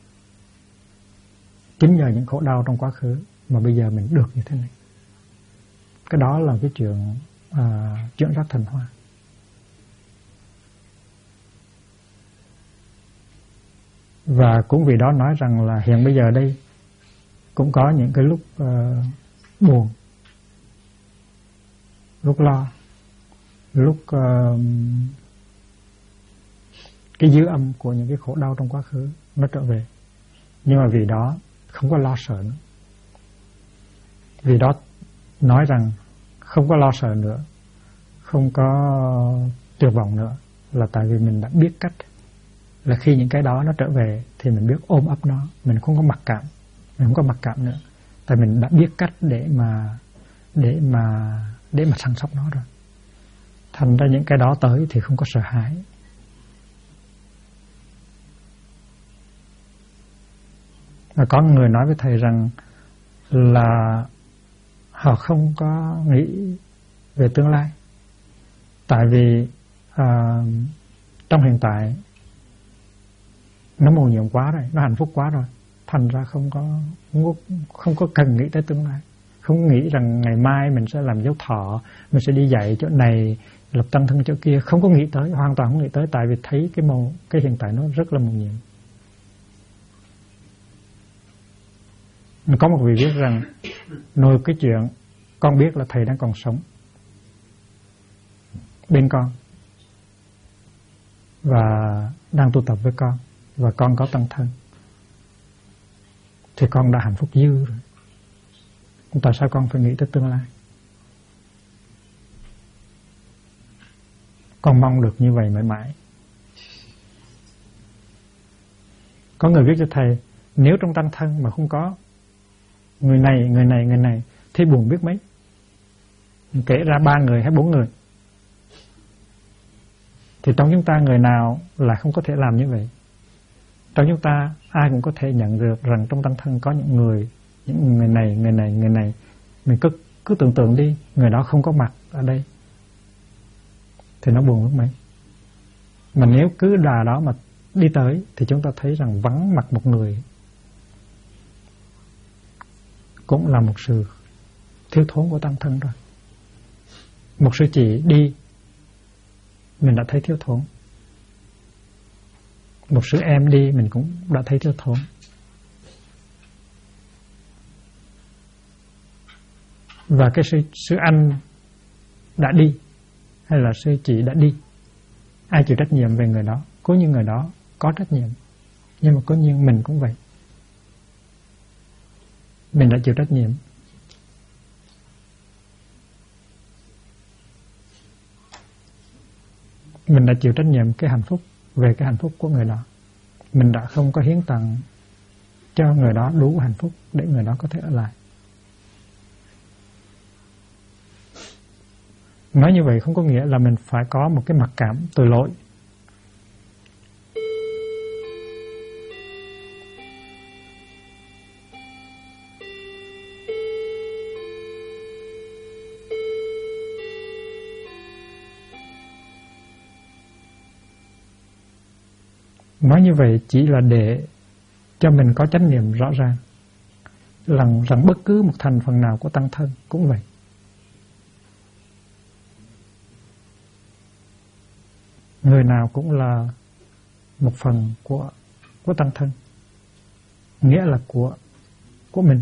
chính nhờ những khổ đau trong quá khứ mà bây giờ mình được như thế này. Cái đó là cái chuyện rất thần hoa. Và cũng vì đó nói rằng là hiện bây giờ đây cũng có những cái lúc buồn, lúc lo, lúc cái dư âm của những cái khổ đau trong quá khứ nó trở về. Nhưng mà vì đó không có lo sợ nữa. Vì đó nói rằng không có lo sợ nữa, không có tuyệt vọng nữa, là tại vì mình đã biết cách là khi những cái đó nó trở về thì mình biết ôm ấp nó, mình không có mặc cảm, mình không có mặc cảm nữa, tại mình đã biết cách để mà săn sóc nó rồi. Thành ra những cái đó tới thì không có sợ hãi. Và có người nói với thầy rằng là họ không có nghĩ về tương lai, tại vì trong hiện tại nó mầu nhiệm quá rồi, nó hạnh phúc quá rồi, thành ra không có cần nghĩ tới tương lai, không nghĩ rằng ngày mai mình sẽ làm dấu thọ, mình sẽ đi dạy chỗ này, lập tăng thân chỗ kia, không có nghĩ tới, hoàn toàn không nghĩ tới, tại vì thấy cái hiện tại nó rất là mầu nhiệm. Có một vị viết rằng nổi cái chuyện con biết là thầy đang còn sống bên con và đang tu tập với con, và con có tăng thân, thì con đã hạnh phúc dư rồi. Tại sao con phải nghĩ tới tương lai? Con mong được như vậy mãi mãi. Có người viết cho thầy, nếu trong tăng thân mà không có người này thì buồn biết mấy. Kể ra 3 người hay 4 người, thì trong chúng ta người nào là không có thể làm như vậy? Trong chúng ta ai cũng có thể nhận được rằng trong tăng thân có những người này. Mình cứ tưởng tượng đi, người đó không có mặt ở đây thì nó buồn biết mấy. Mà nếu cứ đà đó mà đi tới thì chúng ta thấy rằng vắng mặt một người cũng là một sự thiếu thốn của tăng thân rồi. Một sư chị đi mình đã thấy thiếu thốn, một sư em đi mình cũng đã thấy thiếu thốn. Và cái sư anh đã đi hay là sư chị đã đi, ai chịu trách nhiệm về người đó? Cố nhiên người đó có trách nhiệm, nhưng mà cố nhiên mình cũng vậy, mình đã chịu trách nhiệm. Mình đã chịu trách nhiệm cái hạnh phúc về cái hạnh phúc của người đó. Mình đã không có hiến tặng cho người đó đủ hạnh phúc để người đó có thể ở lại. Nói như vậy không có nghĩa là mình phải có một cái mặc cảm tội lỗi. Nói như vậy chỉ là để cho mình có chánh niệm rõ ràng rằng bất cứ một thành phần nào của tăng thân cũng vậy. Người nào cũng là một phần của tăng thân, nghĩa là của mình.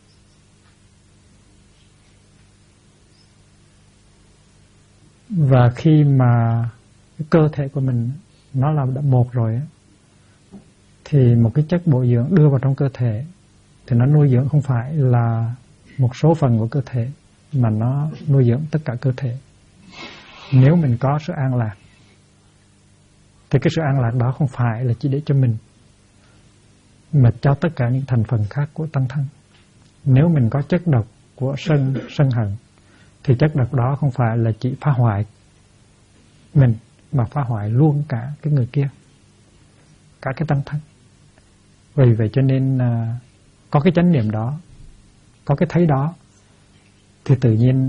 Và khi mà cái cơ thể của mình nó là đã một rồi, thì một cái chất bổ dưỡng đưa vào trong cơ thể thì nó nuôi dưỡng không phải là một số phần của cơ thể, mà nó nuôi dưỡng tất cả cơ thể. Nếu mình có sự an lạc thì cái sự an lạc đó không phải là chỉ để cho mình, mà cho tất cả những thành phần khác của tăng thân. Nếu mình có chất độc của sân hận thì chất độc đó không phải là chỉ phá hoại mình, mà phá hoại luôn cả cái người kia, cả cái tăng thân. Vì vậy cho nên có cái chánh niệm đó, có cái thấy đó, thì tự nhiên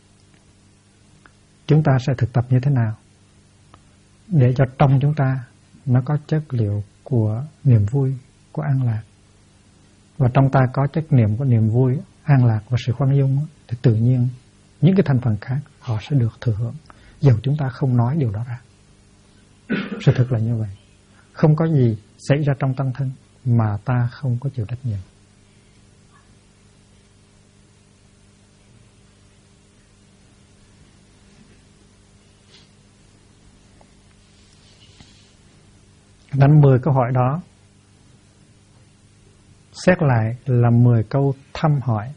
chúng ta sẽ thực tập như thế nào để cho trong chúng ta nó có chất liệu của niềm vui, của an lạc. Và trong ta có chất niệm của niềm vui, an lạc và sự khoan dung, thì tự nhiên những cái thành phần khác họ sẽ được thừa hưởng, dầu chúng ta không nói điều đó ra. Sự thật là như vậy. Không có gì xảy ra trong tăng thân mà ta không có chịu trách nhiệm. Đến 10 câu hỏi đó, xét lại là 10 câu thăm hỏi,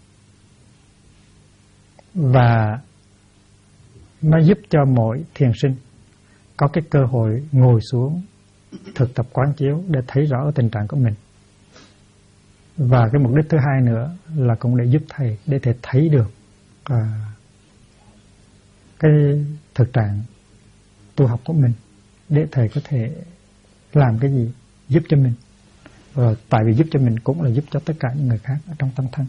và nó giúp cho mỗi thiền sinh có cái cơ hội ngồi xuống thực tập quán chiếu để thấy rõ tình trạng của mình. Và cái mục đích thứ hai nữa là cũng để giúp thầy để thầy thấy được cái thực trạng tu học của mình, để thầy có thể làm cái gì giúp cho mình. Và tại vì giúp cho mình cũng là giúp cho tất cả những người khác ở trong tâm thân.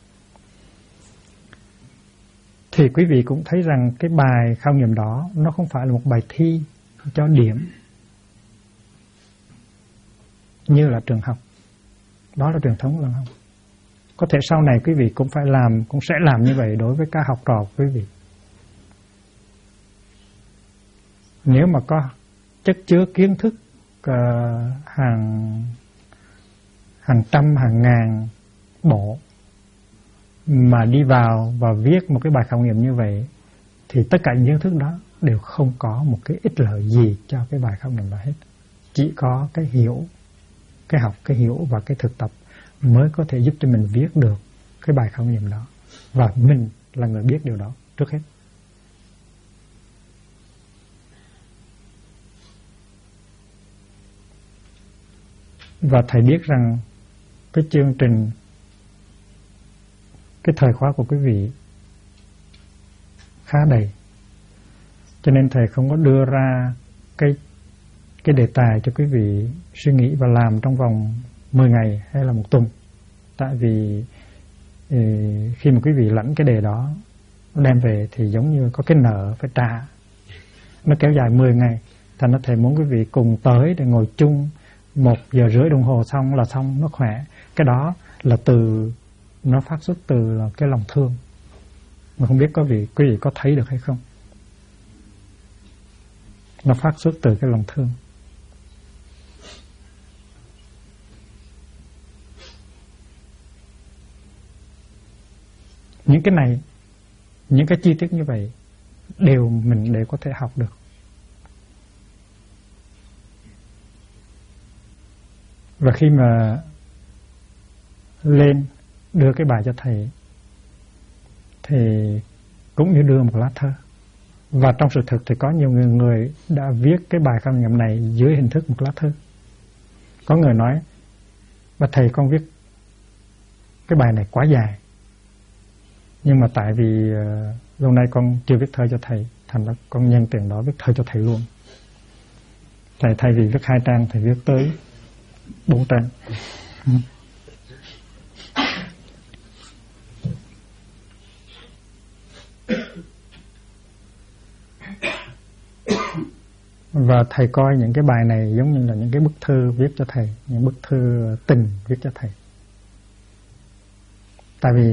Thì quý vị cũng thấy rằng cái bài khảo nghiệm đó nó không phải là một bài thi cho điểm như là trường học. Đó là truyền thống là không. Có thể sau này quý vị cũng phải làm, cũng sẽ làm như vậy đối với các học trò của quý vị. Nếu mà có chất chứa kiến thức hàng trăm, hàng ngàn bộ mà đi vào và viết một cái bài khảo nghiệm như vậy, thì tất cả những kiến thức đó đều không có một cái ích lợi gì cho cái bài khảo nghiệm đó hết. Chỉ có cái hiểu, cái học, cái hiểu và cái thực tập mới có thể giúp cho mình viết được cái bài khảo nghiệm đó. Và mình là người biết điều đó trước hết. Và thầy biết rằng cái chương trình, cái thời khóa của quý vị khá đầy, cho nên thầy không có đưa ra cái đề tài cho quý vị suy nghĩ và làm trong vòng 10 ngày hay là một tuần. Tại vì khi mà quý vị lãnh cái đề đó đem về thì giống như có cái nợ phải trả, nó kéo dài 10 ngày. Thành ra thầy muốn quý vị cùng tới để ngồi chung 1 giờ rưỡi đồng hồ xong là xong, nó khỏe. Cái đó là nó phát xuất từ là cái lòng thương, mà không biết quý vị có thấy được hay không. Nó phát xuất từ cái lòng thương. Những cái này, những cái chi tiết như vậy mình đều có thể học được. Và khi mà lên đưa cái bài cho thầy thì cũng như đưa một lá thơ, Và trong sự thực thì có nhiều người đã viết cái bài khảo nghiệm này dưới hình thức một lá thư. Có người nói: "Và thầy, con viết cái bài này quá dài, nhưng mà tại vì lâu nay con chưa viết thơ cho thầy, thành ra con nhân tiền đó viết thơ cho thầy luôn. Thầy thay vì viết 2 trang, thầy viết tới 4 trang." Và thầy coi những cái bài này giống như là những cái bức thư viết cho thầy, những bức thư tình viết cho thầy. Tại vì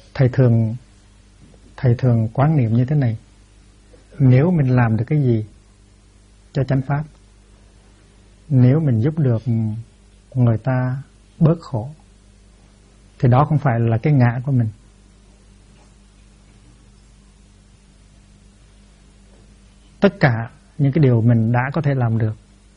thầy thường quán niệm như thế này: nếu mình làm được cái gì cho chánh pháp, nếu mình giúp được người ta bớt khổ, thì đó không phải là cái ngã của mình. Tất cả những cái điều mình đã có thể làm được,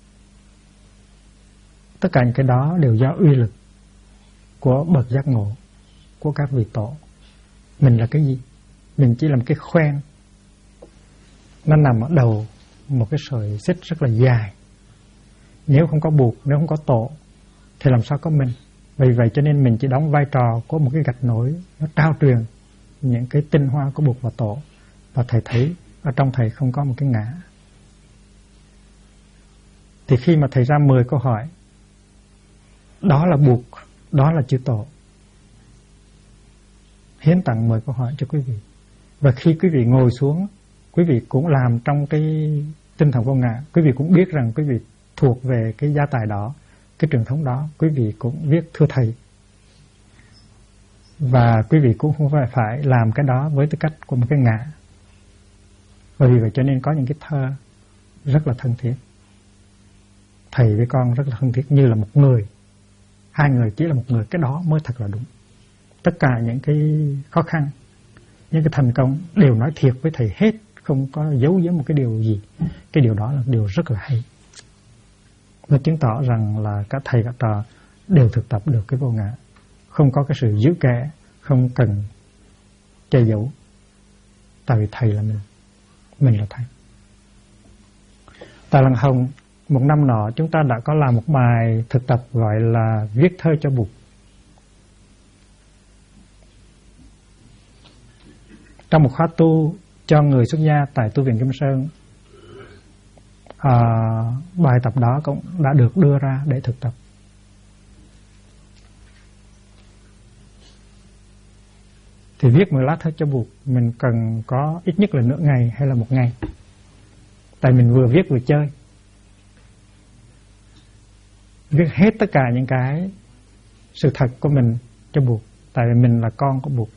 tất cả những cái đó đều do uy lực của bậc giác ngộ, của các vị tổ. Mình là cái gì? Mình chỉ là một cái khoen, nó nằm ở đầu một cái sợi xích rất là dài. Nếu không có buộc, nếu không có tổ, thì làm sao có mình? Vì vậy cho nên mình chỉ đóng vai trò của một cái gạch nối, nó trao truyền những cái tinh hoa của buộc và tổ. Và thầy thấy ở trong thầy không có một cái ngã. Thì khi mà thầy ra 10 câu hỏi, đó là buộc, đó là chư tổ, hiến tặng 10 câu hỏi cho quý vị. Và khi quý vị ngồi xuống, quý vị cũng làm trong cái tinh thần vô ngã. Quý vị cũng biết rằng quý vị thuộc về cái gia tài đó, cái truyền thống đó. Quý vị cũng viết thưa thầy. Và quý vị cũng không phải làm cái đó với tư cách của một cái ngã. Và vì vậy cho nên có những cái thơ rất là thân thiết. Thầy với con rất là thân thiết, như là một người. 2 người chỉ là một người, cái đó mới thật là đúng. Tất cả những cái khó khăn, những cái thành công đều nói thiệt với thầy hết, không có giấu giếm một cái điều gì. Cái điều đó là điều rất là hay. Nó chứng tỏ rằng là các thầy các trò đều thực tập được cái vô ngã, không có cái sự giữ kẻ, không cần che giấu. Tại vì thầy là mình là thầy. Tại Lăng Hồng, một năm nọ chúng ta đã có làm một bài thực tập gọi là viết thơ cho Bụt. Trong một khóa tu cho người xuất gia tại tu viện Kim Sơn, bài tập đó cũng đã được đưa ra để thực tập. Thì viết 10 lá thơ cho Bụt, mình cần có ít nhất là nửa ngày hay là 1 ngày. Tại mình vừa viết vừa chơi, viết hết tất cả những cái sự thật của mình cho Bụt. Tại vì mình là con của Bụt.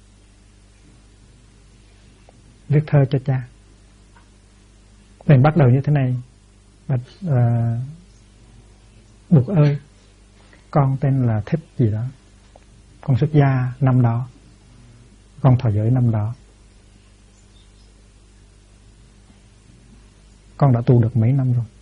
Viết thơ cho cha. Mình bắt đầu như thế này: Bụt ơi, con tên là Thích gì đó, con xuất gia năm đó, con thọ giới năm đó, con đã tu được mấy năm rồi,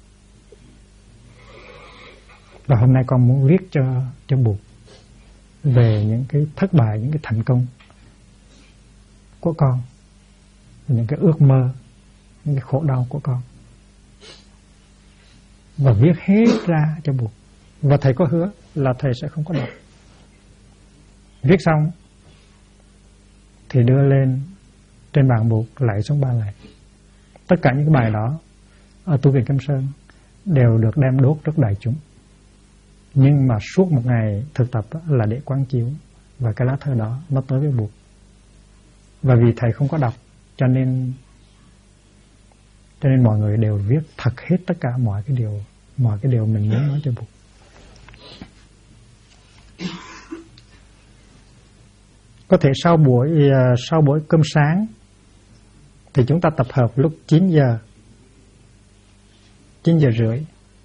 và hôm nay con muốn viết cho Bụt về những cái thất bại, những cái thành công của con, những cái ước mơ, những cái khổ đau của con, và viết hết ra cho Bụt. Và thầy có hứa là thầy sẽ không có đọc. Viết xong thì đưa lên trên bàn Bụt, lạy xuống 3 lạy. Tất cả những cái bài đó ở tu viện Kim Sơn đều được đem đốt trước đại chúng. Nhưng mà suốt một ngày thực tập là để quán chiếu, và cái lá thơ đó nó tới với Bụt. Và vì thầy không có đọc, cho nên mọi người đều viết thật hết tất cả mọi cái điều mình muốn nói cho Bụt. Có thể sau buổi cơm sáng thì chúng ta tập hợp lúc 9 giờ 9:30,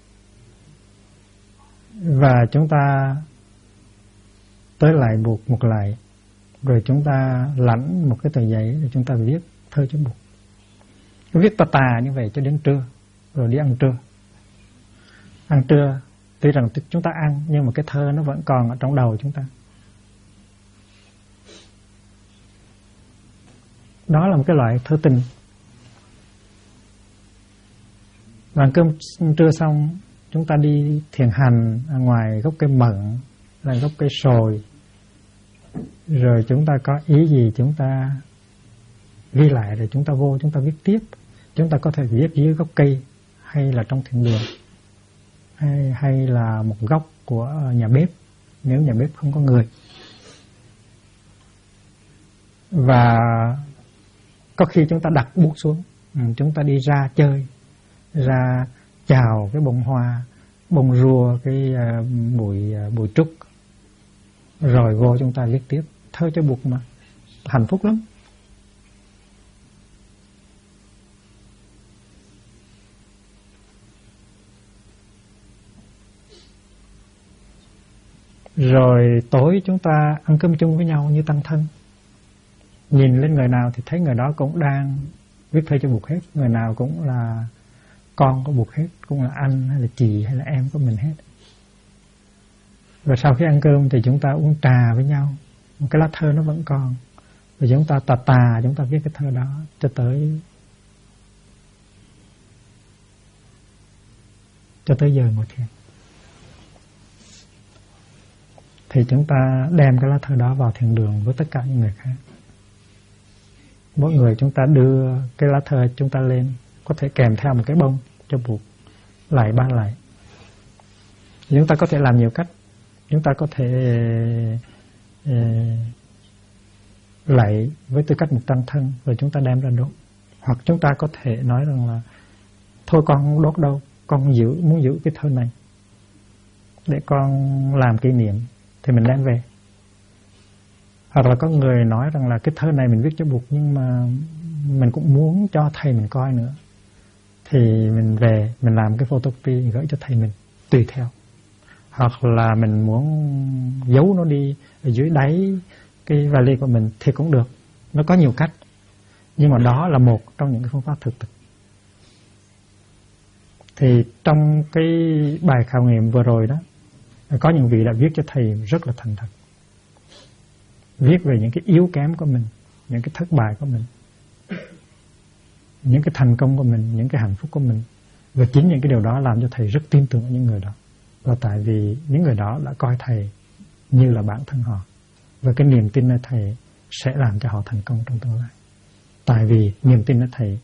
và chúng ta tới lại Bụt một lại, rồi chúng ta lãnh một cái tờ giấy để chúng ta viết thơ cho Bụt. Viết tà như vậy cho đến trưa, rồi đi ăn trưa. Ăn trưa tuy rằng chúng ta ăn, nhưng mà cái thơ nó vẫn còn ở trong đầu chúng ta. Đó là một cái loại thơ tình. Và ăn cơm trưa xong, chúng ta đi thiền hành ở ngoài gốc cây mận, là gốc cây sồi. Rồi chúng ta có ý gì chúng ta ghi lại, rồi chúng ta vô chúng ta viết tiếp. Chúng ta có thể viết dưới gốc cây, hay là trong thiền đường, hay là một góc của nhà bếp, nếu nhà bếp không có người. Và có khi chúng ta đặt bút xuống, chúng ta đi ra chơi, ra chào cái bông hoa, bông rùa, cái bụi trúc, rồi vô chúng ta viết tiếp. Thơ cho buộc mà, hạnh phúc lắm. Rồi tối chúng ta ăn cơm chung với nhau như tăng thân. Nhìn lên người nào thì thấy người đó cũng đang viết thơ cho buộc hết. Người nào cũng là con của buộc hết, cũng là anh hay là chị hay là em của mình hết. Và sau khi ăn cơm thì chúng ta uống trà với nhau. Một cái lá thơ nó vẫn còn. Và chúng ta chúng ta viết cái thơ đó cho tới giờ ngồi thiền. Thì chúng ta đem cái lá thơ đó vào thiền đường với tất cả những người khác. Mỗi người chúng ta đưa cái lá thơ chúng ta lên, có thể kèm theo một cái bông cho buộc lại 3 lại. Chúng ta có thể làm nhiều cách. Chúng ta có thể lạy với tư cách một tăng thân, rồi chúng ta đem ra đốt. Hoặc chúng ta có thể nói rằng là thôi con không đốt đâu, con muốn giữ cái thơ này để con làm kỷ niệm, thì mình đem về. Hoặc là có người nói rằng là cái thơ này mình viết cho buộc, nhưng mà mình cũng muốn cho thầy mình coi nữa, thì mình về mình làm cái photocopy gửi cho thầy mình, tùy theo. Hoặc là mình muốn giấu nó đi ở dưới đáy cái vali của mình thì cũng được. Nó có nhiều cách, nhưng mà đó là một trong những cái phương pháp thực. Thì trong cái bài khảo nghiệm vừa rồi đó, có những vị đã viết cho thầy rất là thành thật, viết về những cái yếu kém của mình, những cái thất bại của mình, những cái thành công của mình, những cái hạnh phúc của mình. Và chính những cái điều đó làm cho thầy rất tin tưởng ở những người đó. Và tại vì những người đó đã coi thầy như là bản thân họ, và cái niềm tin ở thầy sẽ làm cho họ thành công trong tương lai. Tại vì niềm tin ở thầy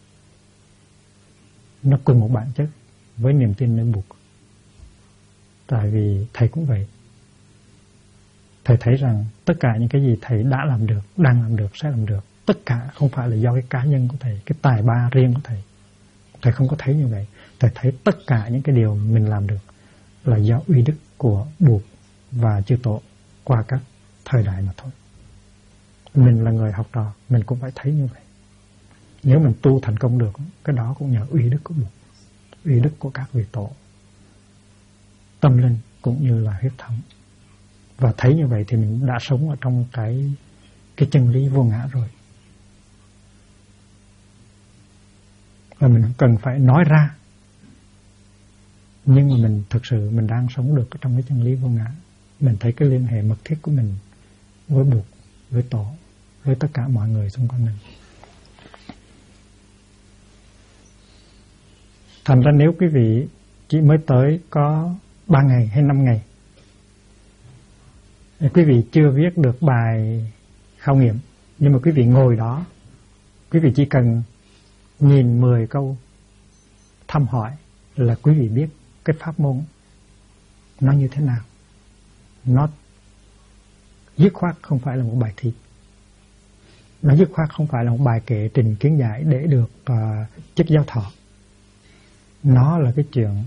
nó cùng một bản chất với niềm tin nơi buộc. Tại vì thầy cũng vậy. Thầy thấy rằng tất cả những cái gì thầy đã làm được, đang làm được, sẽ làm được, tất cả không phải là do cái cá nhân của thầy, cái tài ba riêng của thầy. Thầy không có thấy như vậy. Thầy thấy tất cả những cái điều mình làm được là do uy đức của buộc và chư tổ qua các thời đại mà thôi. Mình là người học trò, mình cũng phải thấy như vậy. Nếu mình tu thành công được, cái đó cũng nhờ uy đức của buộc, uy đức của các vị tổ tâm linh cũng như là huyết thống. Và thấy như vậy thì mình đã sống ở trong cái chân lý vô ngã rồi. Và mình cần phải nói ra, nhưng mà mình thực sự mình đang sống được trong cái chân lý vô ngã. Mình thấy cái liên hệ mật thiết của mình với buộc, với tổ, với tất cả mọi người xung quanh mình. Thành ra nếu quý vị chỉ mới tới có 3 ngày hay 5 ngày, quý vị chưa viết được bài khảo nghiệm, nhưng mà quý vị ngồi đó, quý vị chỉ cần nhìn 10 câu thăm hỏi là quý vị biết cái pháp môn nó như thế nào. Nó dứt khoát không phải là một bài thi, nó dứt khoát không phải là một bài kệ trình kiến giải để được chức giáo thọ. Nó là cái chuyện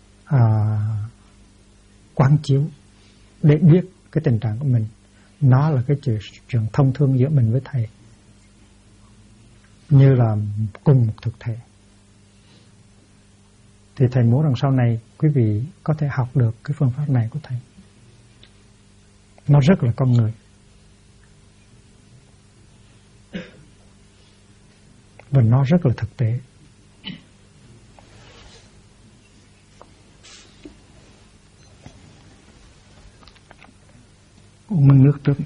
quán chiếu để biết cái tình trạng của mình. Nó là cái chuyện thông thương giữa mình với thầy, như là cùng một thực thể. Thì thầy muốn rằng sau này quý vị có thể học được cái phương pháp này của thầy. Nó rất là con người, và nó rất là thực tế. Uống miếng nước trước.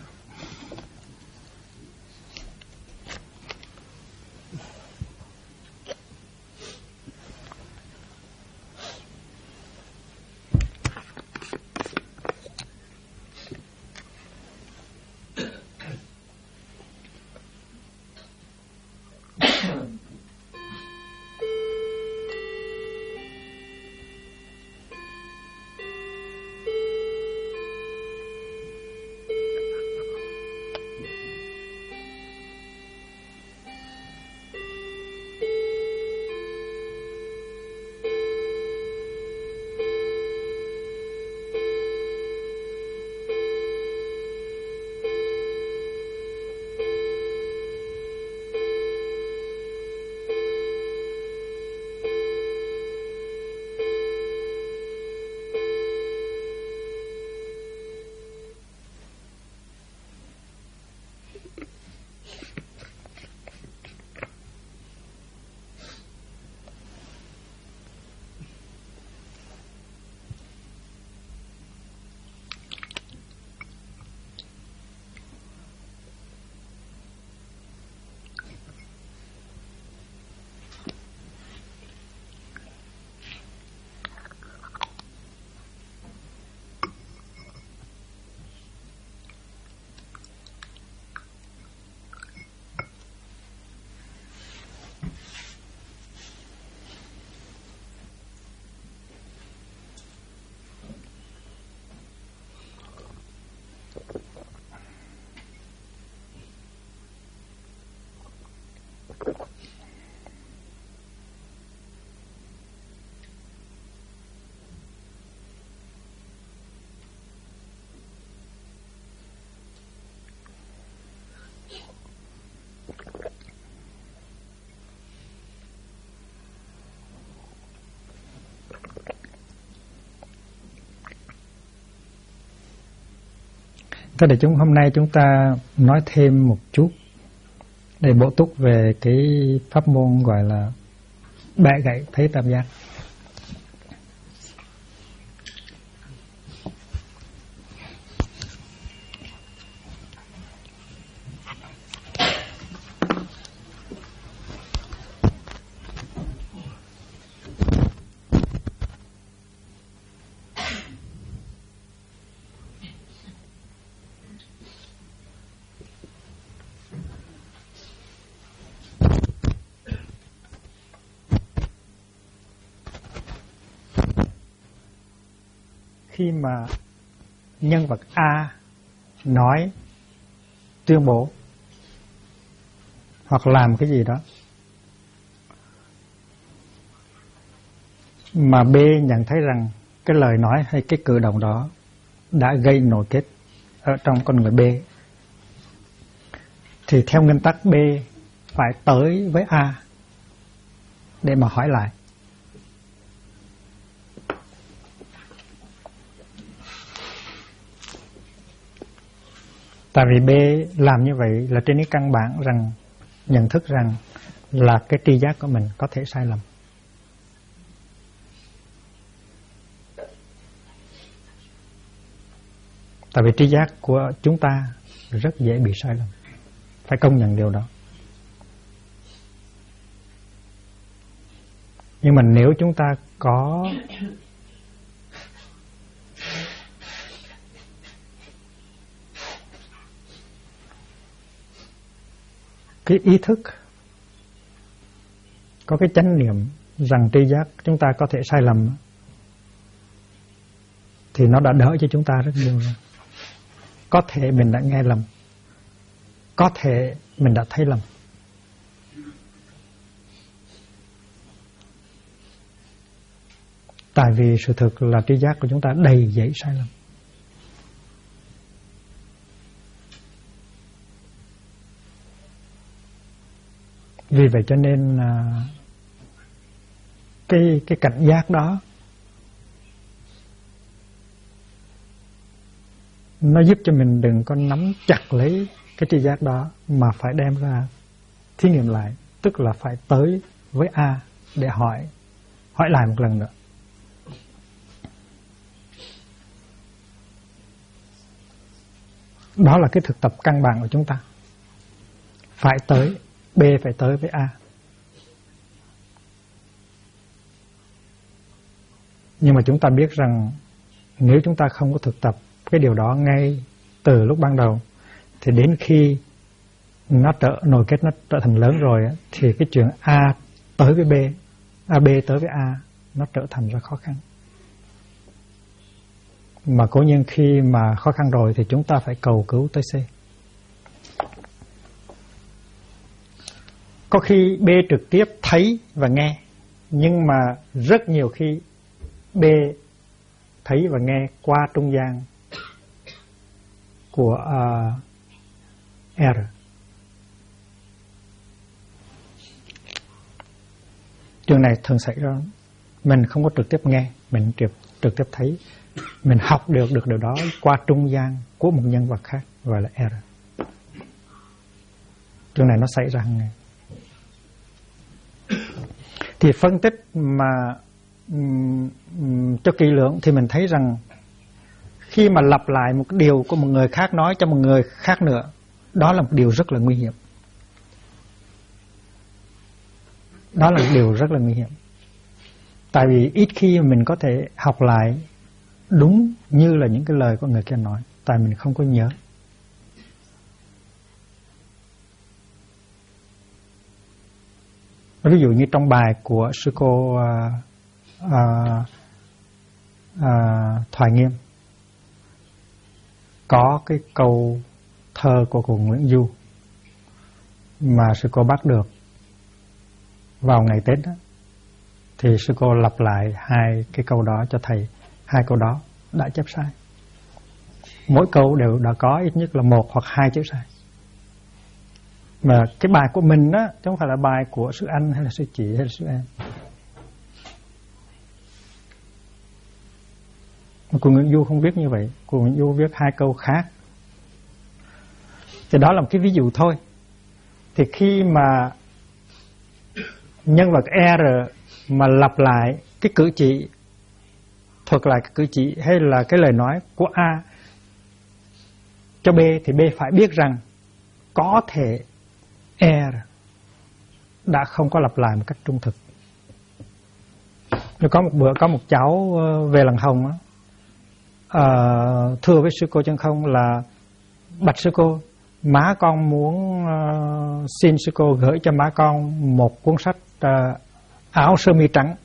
Thế để hôm nay chúng ta nói thêm một chút để bổ túc về cái pháp môn gọi là bẻ gãy thấy tam giác. Khi mà nhân vật A nói, tuyên bố hoặc làm cái gì đó mà B nhận thấy rằng cái lời nói hay cái cử động đó đã gây nổi kết ở trong con người B, thì theo nguyên tắc B phải tới với A để mà hỏi lại. Tại vì B làm như vậy là trên cái căn bản rằng nhận thức rằng là cái tri giác của mình có thể sai lầm. Tại vì tri giác của chúng ta rất dễ bị sai lầm, phải công nhận điều đó. Nhưng mà nếu chúng ta có cái ý thức, có cái chánh niệm rằng tri giác chúng ta có thể sai lầm, thì nó đã đỡ cho chúng ta rất nhiều rồi. Có thể mình đã nghe lầm, có thể mình đã thấy lầm. Tại vì sự thực là tri giác của chúng ta đầy dẫy sai lầm. Vì vậy cho nên cái cảnh giác đó nó giúp cho mình đừng có nắm chặt lấy cái tri giác đó, mà phải đem ra thí nghiệm lại, tức là phải tới với A để hỏi lại một lần nữa. Đó là cái thực tập căn bản của chúng ta. Phải tới B, phải tới với A. Nhưng mà chúng ta biết rằng nếu chúng ta không có thực tập cái điều đó ngay từ lúc ban đầu, thì đến khi nó nổi kết nó trở thành lớn rồi, thì cái chuyện A tới với B, B tới với A nó trở thành ra khó khăn. Mà cố nhiên khi mà khó khăn rồi thì chúng ta phải cầu cứu tới C. Có khi B trực tiếp thấy và nghe, nhưng mà rất nhiều khi B thấy và nghe qua trung gian của R. Chuyện này thường xảy ra, mình không có trực tiếp nghe, mình trực tiếp thấy. Mình học được điều đó qua trung gian của một nhân vật khác gọi là R. Chuyện này nó xảy ra hàng ngày. Thì phân tích mà cho kỹ lưỡng thì mình thấy rằng khi mà lặp lại một cái điều của một người khác nói cho một người khác nữa, đó là một điều rất là nguy hiểm. Đó là một điều rất là nguy hiểm. Tại vì ít khi mình có thể học lại đúng như là những cái lời của người kia nói, tại mình không có nhớ. Ví dụ như trong bài của sư cô Thoại Nghiêm có cái câu thơ của cô Nguyễn Du mà sư cô bắt được vào ngày Tết đó, thì sư cô lặp lại hai cái câu đó cho thầy. Hai câu đó đã chép sai. Mỗi câu đều đã có ít nhất là một hoặc hai chữ sai. Mà cái bài của mình á, chứ không phải là bài của sư anh hay là sư chị hay là sư em. Mà cô Nguyễn Du không viết như vậy. Cô Nguyễn Du viết hai câu khác Thì đó là một cái ví dụ thôi. Thì khi mà nhân vật R mà lặp lại cái cử chỉ, thuật lại cái cử chỉ hay là cái lời nói của A cho B, thì B phải biết rằng có thể R đã không có lặp lại một cách trung thực. Có một bữa có một cháu về làng Hồng á, thưa với sư cô Chân Không là: bạch sư cô, má con muốn xin sư cô gửi cho má con một cuốn sách áo sơ mi trắng.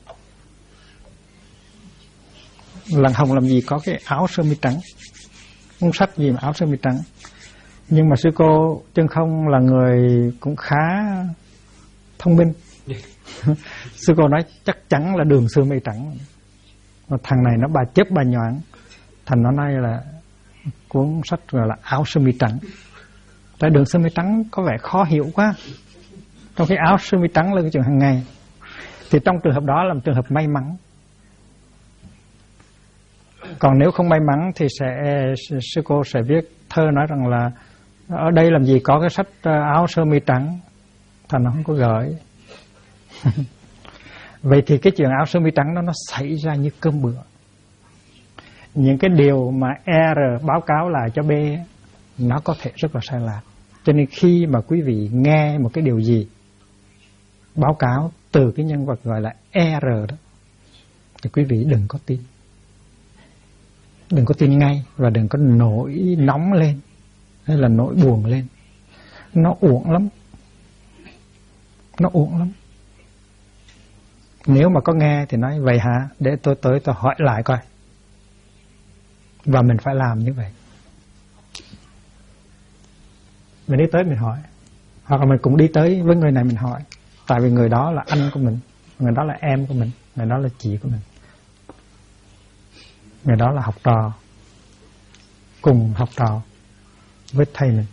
Làng Hồng làm gì có cái áo sơ mi trắng, cuốn sách gì mà áo sơ mi trắng. Nhưng mà sư cô Chân Không là người cũng khá thông minh. Sư cô nói chắc chắn là đường sơ mi trắng. Và thằng này nó bà chớp bà nhoảng, thành nó nói là cuốn sách gọi là áo sơ mi trắng. Tại đường sơ mi trắng có vẻ khó hiểu quá, trong khi áo sơ mi trắng là cái chuyện hàng ngày. Thì trong trường hợp đó là một trường hợp may mắn. Còn nếu không may mắn thì sư cô sẽ viết thơ nói rằng là ở đây làm gì có cái sách áo sơ mi trắng, thành nó không có gửi. Vậy thì cái chuyện áo sơ mi trắng đó nó xảy ra như cơm bữa. Những cái điều mà R báo cáo lại cho B nó có thể rất là sai lạc. Cho nên khi mà quý vị nghe một cái điều gì báo cáo từ cái nhân vật gọi là R đó, thì quý vị đừng có tin. Đừng có tin ngay, và đừng có nổi nóng lên hay là nổi buồn lên. Nó uổng lắm. Nó uổng lắm. Nếu mà có nghe thì nói vậy hả, để tôi tới tôi hỏi lại coi. Và mình phải làm như vậy. Mình đi tới mình hỏi, hoặc là mình cũng đi tới với người này mình hỏi. Tại vì người đó là anh của mình, người đó là em của mình, người đó là chị của mình, người đó là học trò, cùng học trò với thầy mình.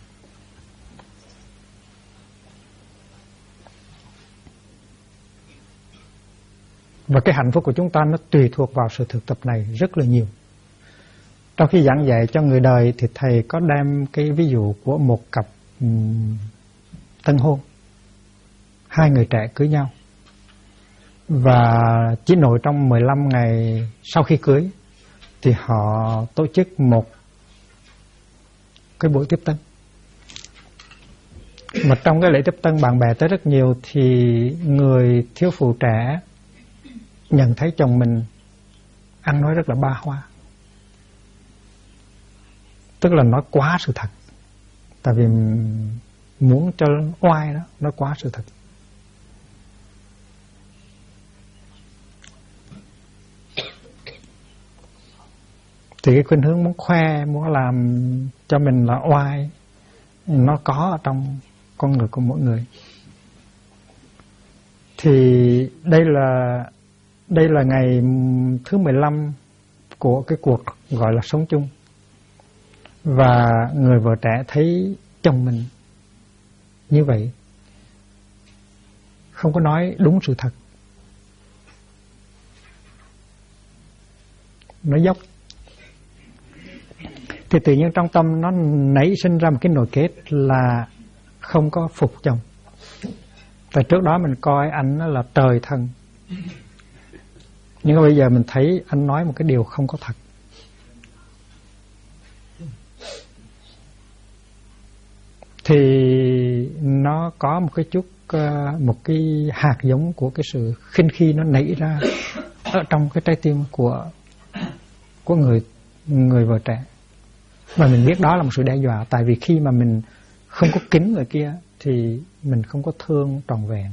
Và cái hạnh phúc của chúng ta nó tùy thuộc vào sự thực tập này rất là nhiều. Trong khi giảng dạy cho người đời thì thầy có đem cái ví dụ của một cặp tân hôn, hai người trẻ cưới nhau, và chỉ nội trong 15 ngày sau khi cưới thì họ tổ chức một cái buổi tiếp tân. Mà trong cái lễ tiếp tân bạn bè tới rất nhiều, thì người thiếu phụ trẻ nhận thấy chồng mình ăn nói rất là ba hoa, tức là nói quá sự thật. Tại vì muốn cho oai đó, nói quá sự thật. Thì cái khuynh hướng muốn khoe, muốn làm cho mình là oai, nó có ở trong con người của mỗi người. Thì đây là ngày thứ 15 của cái cuộc gọi là sống chung. Và người vợ trẻ thấy chồng mình như vậy, không có nói đúng sự thật, nói dốc, thì tự nhiên trong tâm nó nảy sinh ra một cái nỗi kết là không có phục chồng. Tại trước đó mình coi anh là trời thần, nhưng mà bây giờ mình thấy anh nói một cái điều không có thật. Thì nó có một cái chút, một cái hạt giống của cái sự khinh khi nó nảy ra ở trong cái trái tim của người vợ trẻ. Và mình biết đó là một sự đe dọa. Tại vì khi mà mình không có kính người kia thì mình không có thương trọn vẹn.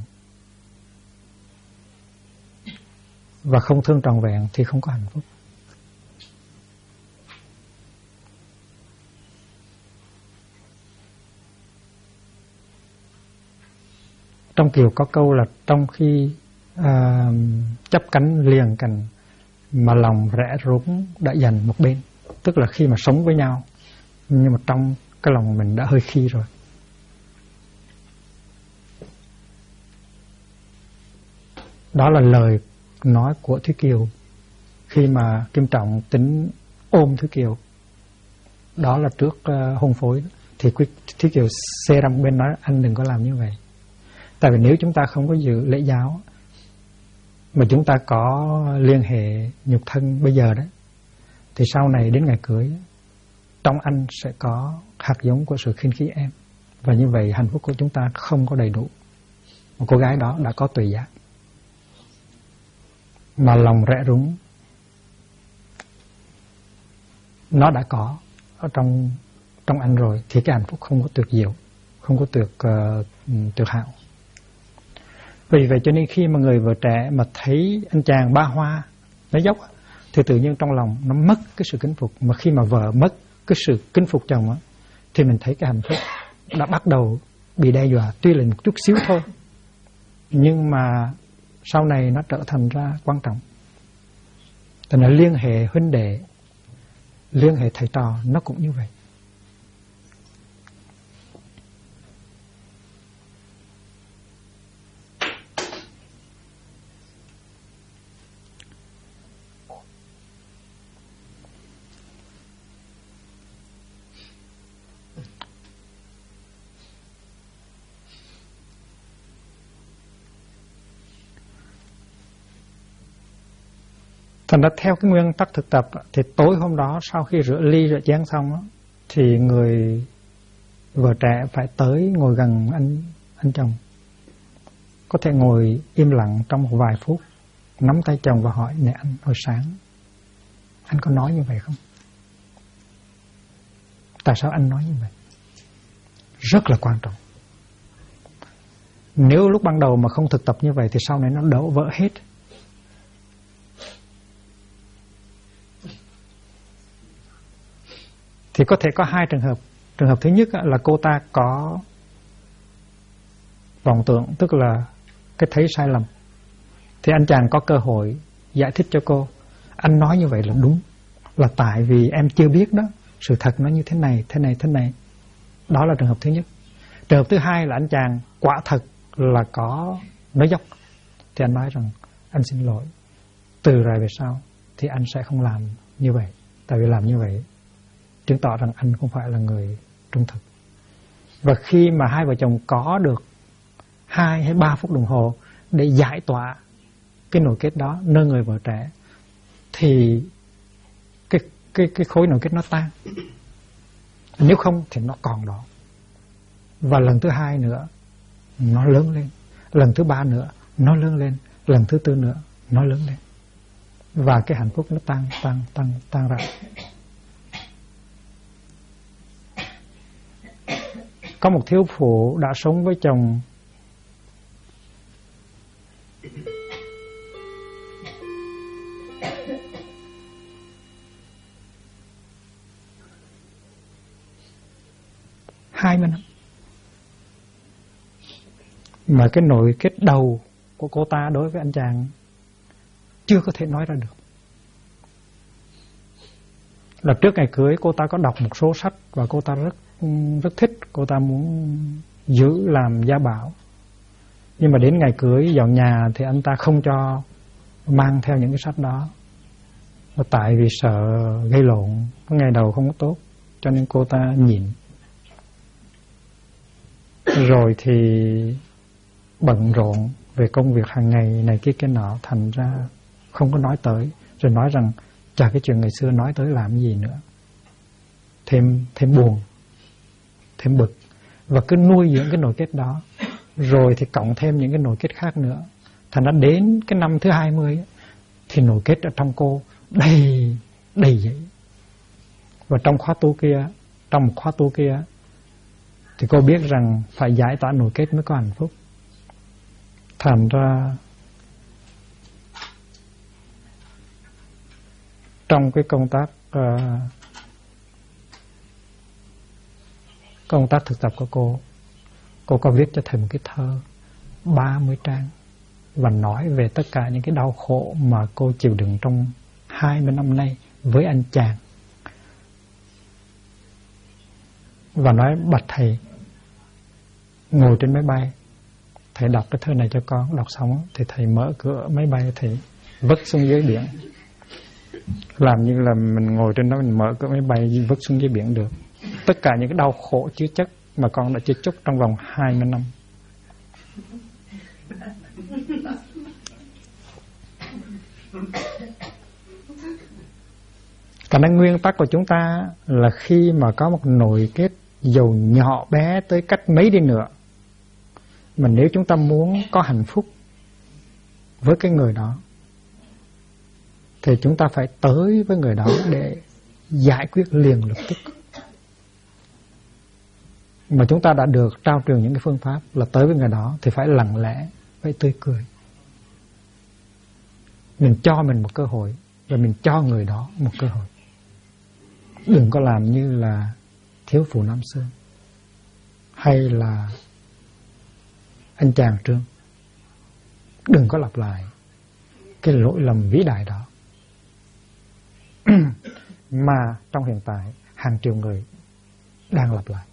Và không thương trọn vẹn thì không có hạnh phúc. Trong Kiều có câu là trong khi chấp cánh liền cành mà lòng rẽ rúng đã dành một bên. Tức là khi mà sống với nhau, nhưng mà trong cái lòng mình đã hơi khi rồi. Đó là lời nói của Thúy Kiều khi mà Kim Trọng tính ôm Thúy Kiều. Đó là trước hôn phối. Thì Thí Kiều xê ra một bên nói anh đừng có làm như vậy. Tại vì nếu chúng ta không có giữ lễ giáo mà chúng ta có liên hệ nhục thân bây giờ đấy, thì sau này đến ngày cưới trong anh sẽ có hạt giống của sự khinh khí em. Và như vậy hạnh phúc của chúng ta không có đầy đủ. Một cô gái đó đã có tùy giác mà lòng rẽ rúng nó đã có ở trong anh rồi, thì cái hạnh phúc không có tuyệt diệu, không có tuyệt hảo. Vì vậy cho nên khi mà người vợ trẻ mà thấy anh chàng ba hoa nó dốc thì tự nhiên trong lòng nó mất cái sự kính phục. Mà khi mà vợ mất cái sự kính phục chồng á, thì mình thấy cái hạnh phúc đã bắt đầu bị đe dọa, tuy là một chút xíu thôi, nhưng mà sau này nó trở thành ra quan trọng. Thành ra liên hệ huynh đệ, liên hệ thầy trò nó cũng như vậy. Thành ra theo cái nguyên tắc thực tập thì tối hôm đó sau khi rửa ly rửa chén xong đó, thì người vợ trẻ phải tới ngồi gần anh chồng. Có thể ngồi im lặng trong một vài phút, nắm tay chồng và hỏi: "Nè anh, hồi sáng anh có nói như vậy không? Tại sao anh nói như vậy?" Rất là quan trọng. Nếu lúc ban đầu mà không thực tập như vậy thì sau này nó đổ vỡ hết. Thì có thể có hai trường hợp. Trường hợp thứ nhất là cô ta có vọng tưởng, tức là cái thấy sai lầm. Thì anh chàng có cơ hội giải thích cho cô: "Anh nói như vậy là đúng, là tại vì em chưa biết đó, sự thật nó như thế này, thế này, thế này." Đó là trường hợp thứ nhất. Trường hợp thứ hai là anh chàng quả thật là có nói dốc. Thì anh nói rằng: "Anh xin lỗi, từ rồi về sau thì anh sẽ không làm như vậy. Tại vì làm như vậy chứng tỏ rằng anh không phải là người trung thực." Và khi mà hai vợ chồng có được 2 hay 3 phút đồng hồ để giải tỏa cái nỗi kết đó nơi người vợ trẻ, thì cái khối nỗi kết nó tan. Nếu không thì nó còn đó. Và lần thứ 2 nữa nó lớn lên, lần thứ 3 nữa nó lớn lên, lần thứ 4 nữa nó lớn lên, và cái hạnh phúc nó tan ra. Có một thiếu phụ đã sống với chồng 20 năm. Mà cái nỗi kết đầu của cô ta đối với anh chàng chưa có thể nói ra được. Là trước ngày cưới cô ta có đọc một số sách và cô ta rất thích, cô ta muốn giữ làm gia bảo. Nhưng mà đến ngày cưới dọn nhà thì anh ta không cho mang theo những cái sách đó. Và tại vì sợ gây lộn, ngày đầu không có tốt, cho nên cô ta nhịn. Rồi thì bận rộn về công việc hàng ngày này kia cái nọ, thành ra không có nói tới. Rồi nói rằng chả cái chuyện ngày xưa nói tới làm gì nữa. Thêm buồn, thêm bực. Và cứ nuôi dưỡng cái nỗi kết đó. Rồi thì cộng thêm những cái nỗi kết khác nữa. Thành ra đến cái năm thứ 20 thì nỗi kết ở trong cô đầy vậy. Và trong một khóa tu kia thì cô biết rằng phải giải tỏa nỗi kết mới có hạnh phúc. Thành ra trong cái công tác thực tập của cô có viết cho thầy một cái thơ 30 trang và nói về tất cả những cái đau khổ mà cô chịu đựng trong 20 năm nay với anh chàng. Và nói: "Bạch thầy, ngồi trên máy bay, thầy đọc cái thơ này cho con." Đọc xong thì thầy mở cửa máy bay, thầy vứt xuống dưới biển. Làm như là mình ngồi trên đó, mình mở cửa máy bay vứt xuống dưới biển được. tất cả những cái đau khổ chứa chất mà con đã chứa chúc trong vòng 20 năm. Cho nên nguyên tắc của chúng ta là khi mà có một nội kết dầu nhỏ bé tới cách mấy đi nữa, mà nếu chúng ta muốn có hạnh phúc với cái người đó thì chúng ta phải tới với người đó để giải quyết liền lập tức. Mà chúng ta đã được trao truyền những cái phương pháp là tới với người đó thì phải lặng lẽ, phải tươi cười. Mình cho mình một cơ hội và mình cho người đó một cơ hội. Đừng có làm như là thiếu phụ Nam Sơn hay là anh chàng Trương. Đừng có lặp lại cái lỗi lầm vĩ đại đó. Mà trong hiện tại hàng triệu người đang lặp lại.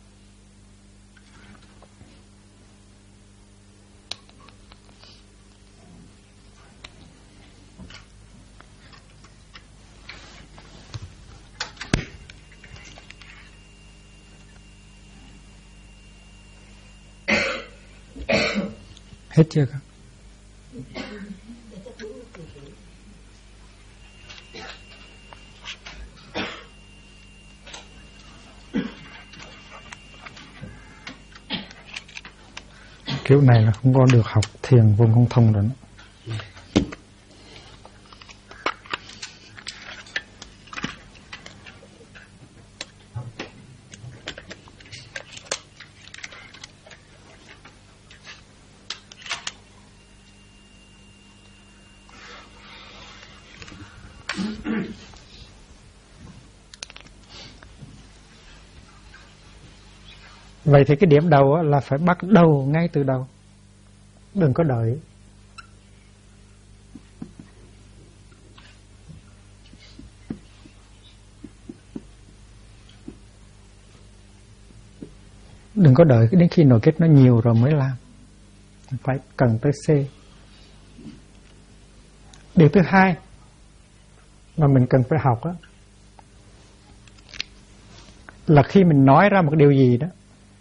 Hết chưa các? Kiểu này là không có được học thiền vô không thông rồi đó. Vậy thì cái điểm đầu là phải bắt đầu ngay từ đầu. Đừng có đợi. Đừng có đợi đến khi nội kết nó nhiều rồi mới làm. Phải cần tới C. Điều thứ hai mà mình cần phải học đó là khi mình nói ra một điều gì đó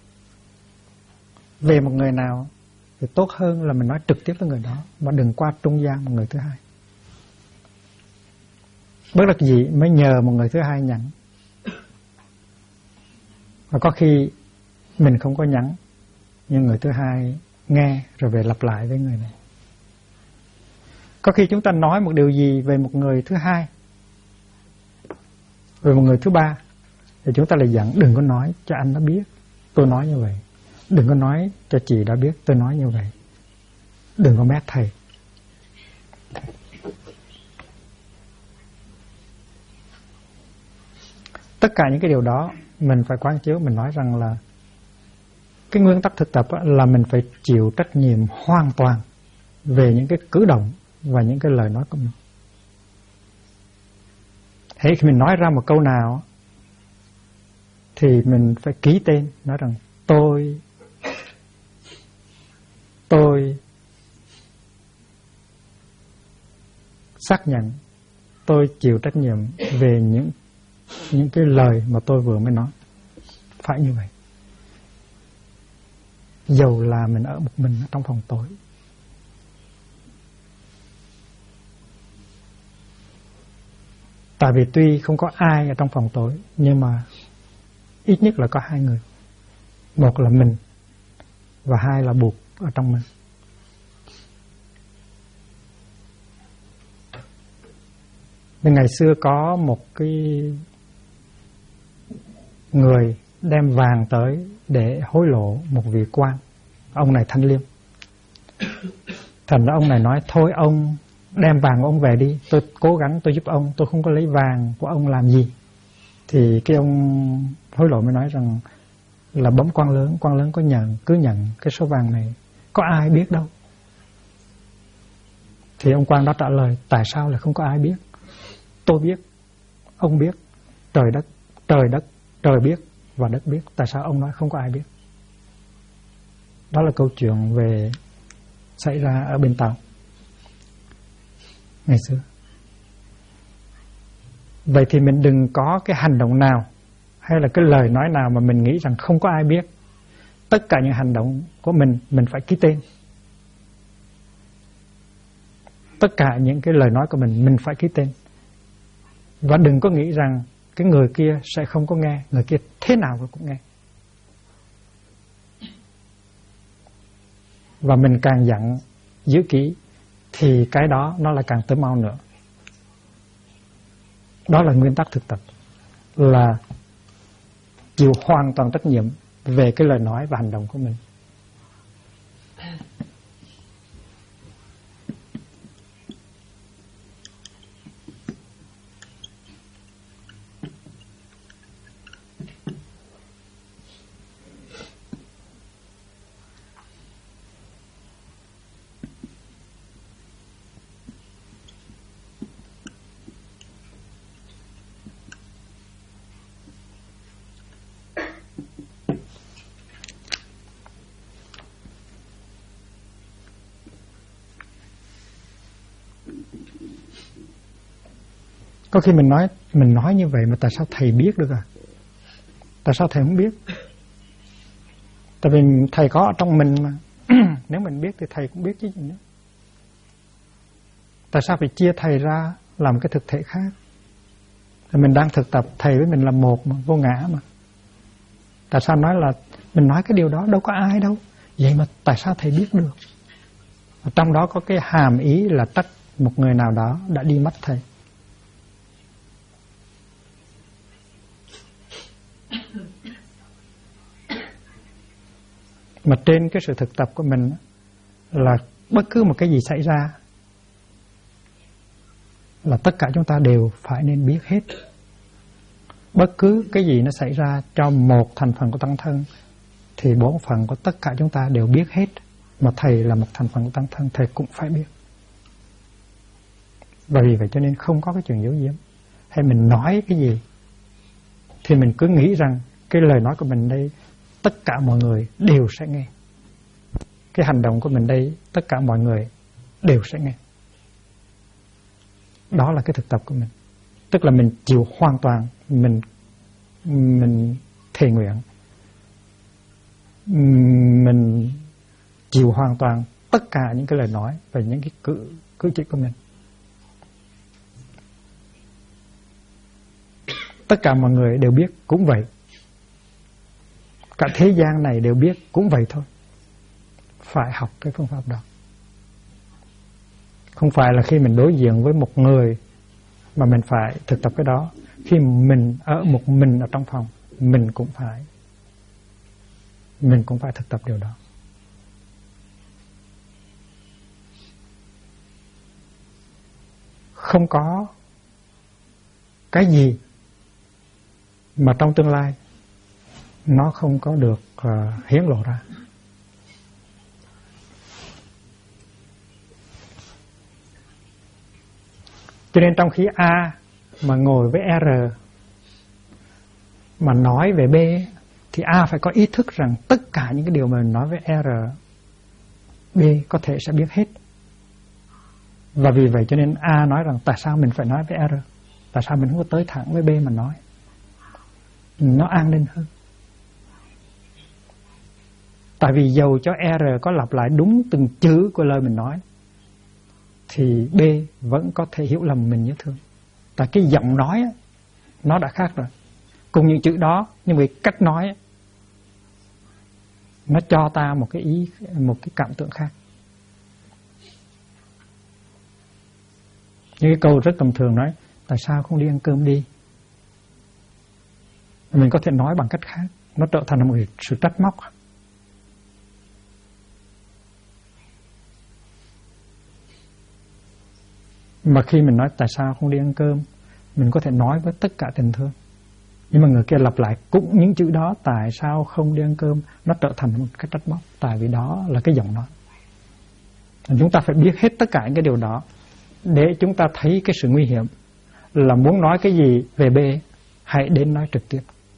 về một người nào thì tốt hơn là mình nói trực tiếp với người đó, mà đừng qua trung gian một người thứ hai. Bất đắc dĩ mới nhờ một người thứ hai nhắn, và có khi mình không có nhắn nhưng người thứ hai nghe rồi về lặp lại với người này. Có khi chúng ta nói một điều gì về một người thứ hai, về một người thứ ba, thì chúng ta lại dặn đừng có nói cho anh nó biết tôi nói như vậy, đừng có nói cho chị đã biết tôi nói như vậy, đừng có mét thầy. Tất cả những cái điều đó mình phải quán chiếu. Mình nói rằng là cái nguyên tắc thực tập là mình phải chịu trách nhiệm hoàn toàn về những cái cử động và những cái lời nói của mình. Hễ khi mình nói ra một câu nào thì mình phải ký tên, nói rằng tôi xác nhận, tôi chịu trách nhiệm về những cái lời mà tôi vừa mới nói. Phải như vậy. Dầu là mình ở một mình ở trong phòng tối. Tại vì tuy không có ai ở trong phòng tối, nhưng mà ít nhất là có hai người. Một là mình, và hai là Bụt ở trong mình. Nên ngày xưa có một cái người đem vàng tới để hối lộ một vị quan. Ông này thanh liêm. Thành ra ông này nói thôi ông đem vàng của ông về đi, tôi cố gắng tôi giúp ông, tôi không có lấy vàng của ông làm gì. Thì cái ông hối lộ mới nói rằng là bấm quan lớn có cứ nhận cái số vàng này, có ai biết đâu. Thì ông quan đó trả lời tại sao lại không có ai biết? Tôi biết, ông biết, trời biết và đất biết. Tại sao ông nói không có ai biết? Đó là câu chuyện về xảy ra ở bên Tàu ngày xưa. Vậy thì mình đừng có cái hành động nào hay là cái lời nói nào mà mình nghĩ rằng không có ai biết, tất cả những hành động của mình phải ký tên. Tất cả những cái lời nói của mình phải ký tên. Và đừng có nghĩ rằng cái người kia sẽ không có nghe, người kia thế nào cũng nghe. Và mình càng dặn giữ kỹ thì cái đó nó là càng tới mau nữa. Đó là nguyên tắc thực tập, là chịu hoàn toàn trách nhiệm về cái lời nói và hành động của mình. Có khi mình nói như vậy mà tại sao thầy biết được à? Tại sao thầy không biết? Tại vì thầy có ở trong mình mà. Nếu mình biết thì thầy cũng biết chứ gì nữa. Tại sao phải chia thầy ra làm cái thực thể khác? Thì mình đang thực tập, thầy với mình là một mà, vô ngã mà. Tại sao nói là mình nói cái điều đó đâu có ai đâu? Vậy mà tại sao thầy biết được? Và trong đó có cái hàm ý là trách một người nào đó đã đi mất thầy. Mà trên cái sự thực tập của mình là bất cứ một cái gì xảy ra là tất cả chúng ta đều phải nên biết hết. Bất cứ cái gì nó xảy ra cho một thành phần của tăng thân thì bổn phận của tất cả chúng ta đều biết hết. Mà thầy là một thành phần của tăng thân, thầy cũng phải biết. Và vì vậy cho nên không có cái chuyện giấu giếm. Hay mình nói cái gì thì mình cứ nghĩ rằng cái lời nói của mình đây tất cả mọi người đều sẽ nghe. Cái hành động của mình đây tất cả mọi người đều sẽ nghe. Đó là cái thực tập của mình. Tức là mình chịu hoàn toàn, mình thề nguyện, mình chịu hoàn toàn tất cả những cái lời nói và những cái cử chỉ của mình. Tất cả mọi người đều biết cũng vậy. Cả thế gian này đều biết cũng vậy thôi. Phải học cái phương pháp đó. Không phải là khi mình đối diện với một người mà mình phải thực tập cái đó. Khi mình ở một mình ở trong phòng, mình cũng phải thực tập điều đó. Không có cái gì mà trong tương lai nó không có được hiển lộ ra. Cho nên trong khi A mà ngồi với R mà nói về B thì A phải có ý thức rằng tất cả những cái điều mà mình nói với R, B có thể sẽ biết hết. Và vì vậy cho nên A nói rằng tại sao mình phải nói với R? Tại sao mình không có tới thẳng với B mà nói? Nó an ninh hơn. Tại vì dầu cho R có lặp lại đúng từng chữ của lời mình nói thì B vẫn có thể hiểu lầm mình nhớ thương. Tại cái giọng nói nó đã khác rồi. Cùng những chữ đó nhưng vì cách nói nó cho ta một cái cảm tưởng khác. Như cái câu rất tầm thường nói tại sao không đi ăn cơm đi? Mình có thể nói bằng cách khác, nó trở thành một sự trách móc. Mà khi mình nói tại sao không đi ăn cơm, mình có thể nói với tất cả tình thương. Nhưng mà người kia lặp lại cũng những chữ đó, tại sao không đi ăn cơm, nó trở thành một cái trách móc. Tại vì đó là cái giọng nói. Chúng ta phải biết hết tất cả những cái điều đó để chúng ta thấy cái sự nguy hiểm là muốn nói cái gì về B, hãy đến nói trực tiếp.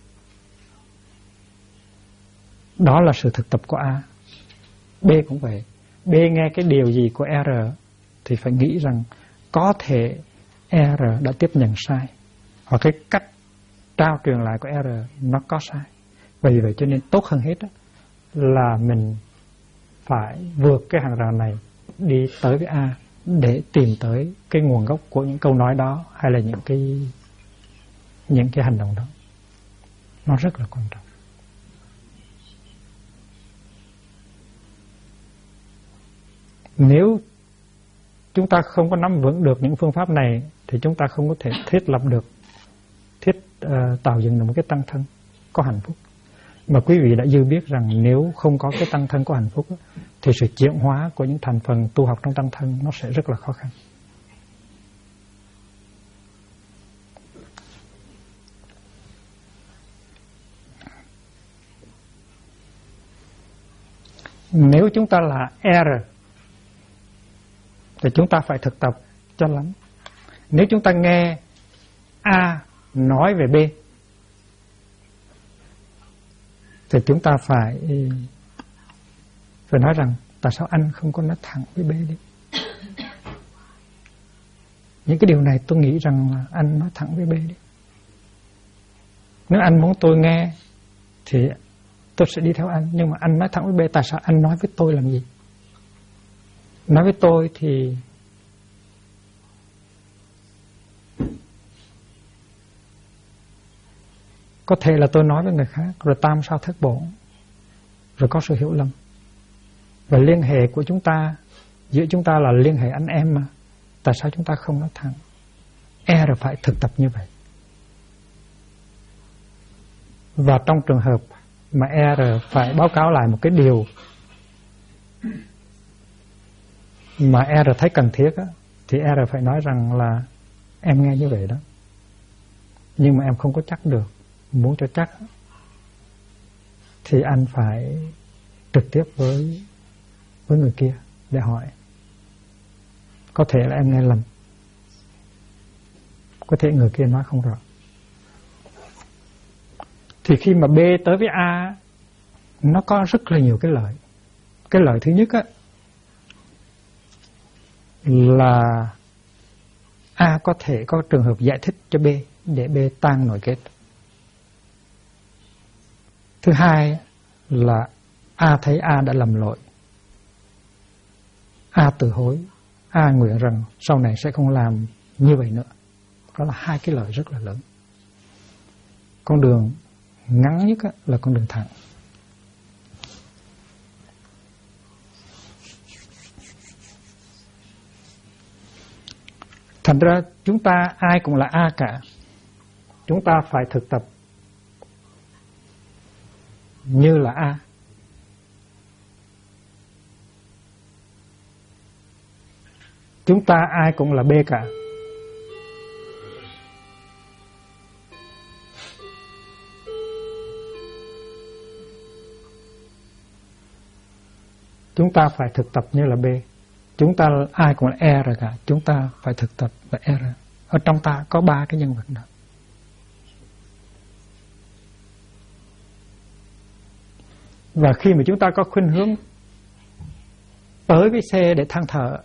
Đó là sự thực tập của A. B cũng vậy. B nghe cái điều gì của R thì phải nghĩ rằng có thể R đã tiếp nhận sai, hoặc cái cách trao truyền lại của R nó có sai. Vì vậy cho nên tốt hơn hết là mình phải vượt cái hàng rào này đi tới với A để tìm tới cái nguồn gốc của những câu nói đó hay là những cái hành động đó. Nó rất là quan trọng. Nếu chúng ta không có nắm vững được những phương pháp này thì chúng ta không có thể tạo dựng được một cái tăng thân có hạnh phúc. Mà quý vị đã dư biết rằng nếu không có cái tăng thân có hạnh phúc thì sự chuyển hóa của những thành phần tu học trong tăng thân nó sẽ rất là khó khăn. Nếu chúng ta là R thì chúng ta phải thực tập cho lắm. Nếu chúng ta nghe A nói về B thì chúng ta phải nói rằng tại sao anh không có nói thẳng với B đi. Những cái điều này tôi nghĩ rằng là anh nói thẳng với B đi. Nếu anh muốn tôi nghe thì tôi sẽ đi theo anh, nhưng mà anh nói thẳng với B, tại sao anh nói với tôi làm gì? Nói với tôi thì có thể là tôi nói với người khác, rồi tam sao thất bổn, rồi có sự hiểu lầm. Và liên hệ của chúng ta, giữa chúng ta là liên hệ anh em mà, tại sao chúng ta không nói thẳng? Rồi phải thực tập như vậy. Và trong trường hợp mà phải báo cáo lại một cái điều mà thấy cần thiết á, thì phải nói rằng là em nghe như vậy đó, nhưng mà em không có chắc được. Muốn cho chắc thì anh phải trực tiếp với người kia để hỏi. Có thể là em nghe lầm, có thể người kia nói không rõ. Thì khi mà B tới với A, nó có rất là nhiều cái lợi. Cái lợi thứ nhất á là A có thể có trường hợp giải thích cho B để B tan nội kết. Thứ hai là A thấy A đã lầm lỗi, A tự hối, A nguyện rằng sau này sẽ không làm như vậy nữa. Đó là hai cái lợi rất là lớn. Con đường ngắn nhất là con đường thẳng. Thành ra chúng ta ai cũng là A cả. Chúng ta phải thực tập như là A. Chúng ta ai cũng là B cả. Chúng ta phải thực tập như là B. Chúng ta ai cũng là E rồi cả. Chúng ta phải thực tập là E rồi. Ở trong ta có ba cái nhân vật đó. Và khi mà chúng ta có khuynh hướng tới với C để than thở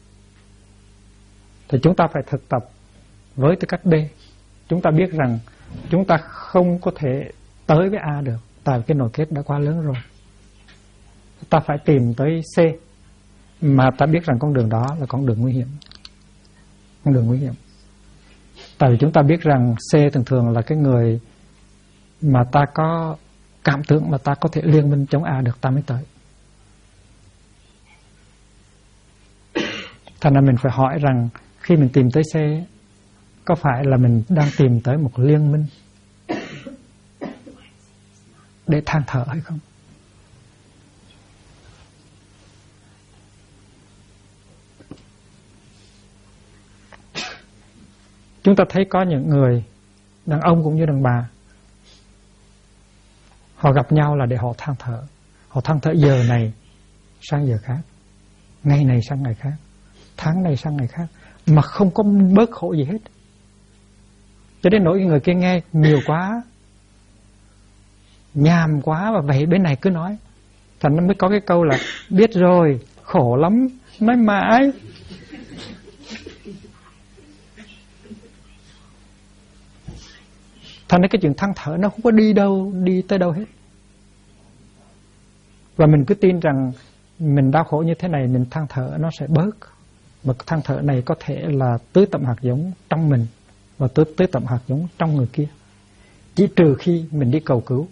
thì chúng ta phải thực tập với tư cách B. Chúng ta biết rằng chúng ta không có thể tới với A được, tại cái nội kết đã quá lớn rồi. Ta phải tìm tới C, mà ta biết rằng con đường đó là con đường nguy hiểm. Con đường nguy hiểm. Tại vì chúng ta biết rằng C thường thường là cái người mà ta có cảm tưởng mà ta có thể liên minh chống A được, ta mới tới. Thành ra mình phải hỏi rằng khi mình tìm tới C, có phải là mình đang tìm tới một liên minh để than thở hay không? Chúng ta thấy có những người, đàn ông cũng như đàn bà, họ gặp nhau là để họ than thở. Họ than thở giờ này sang giờ khác, ngày này sang ngày khác, tháng này sang ngày khác, mà không có bớt khổ gì hết. Cho đến nỗi người kia nghe nhiều quá, nhàm quá, và vậy bên này cứ nói. Thành nó mới có cái câu là biết rồi, khổ lắm, nói mãi. Thành ra cái chuyện than thở nó không có đi tới đâu hết. Và mình cứ tin rằng mình đau khổ như thế này, mình than thở nó sẽ bớt. Mà than thở này có thể là tưới tẩm hạt giống trong mình và tưới tẩm hạt giống trong người kia. Chỉ trừ khi mình đi cầu cứu.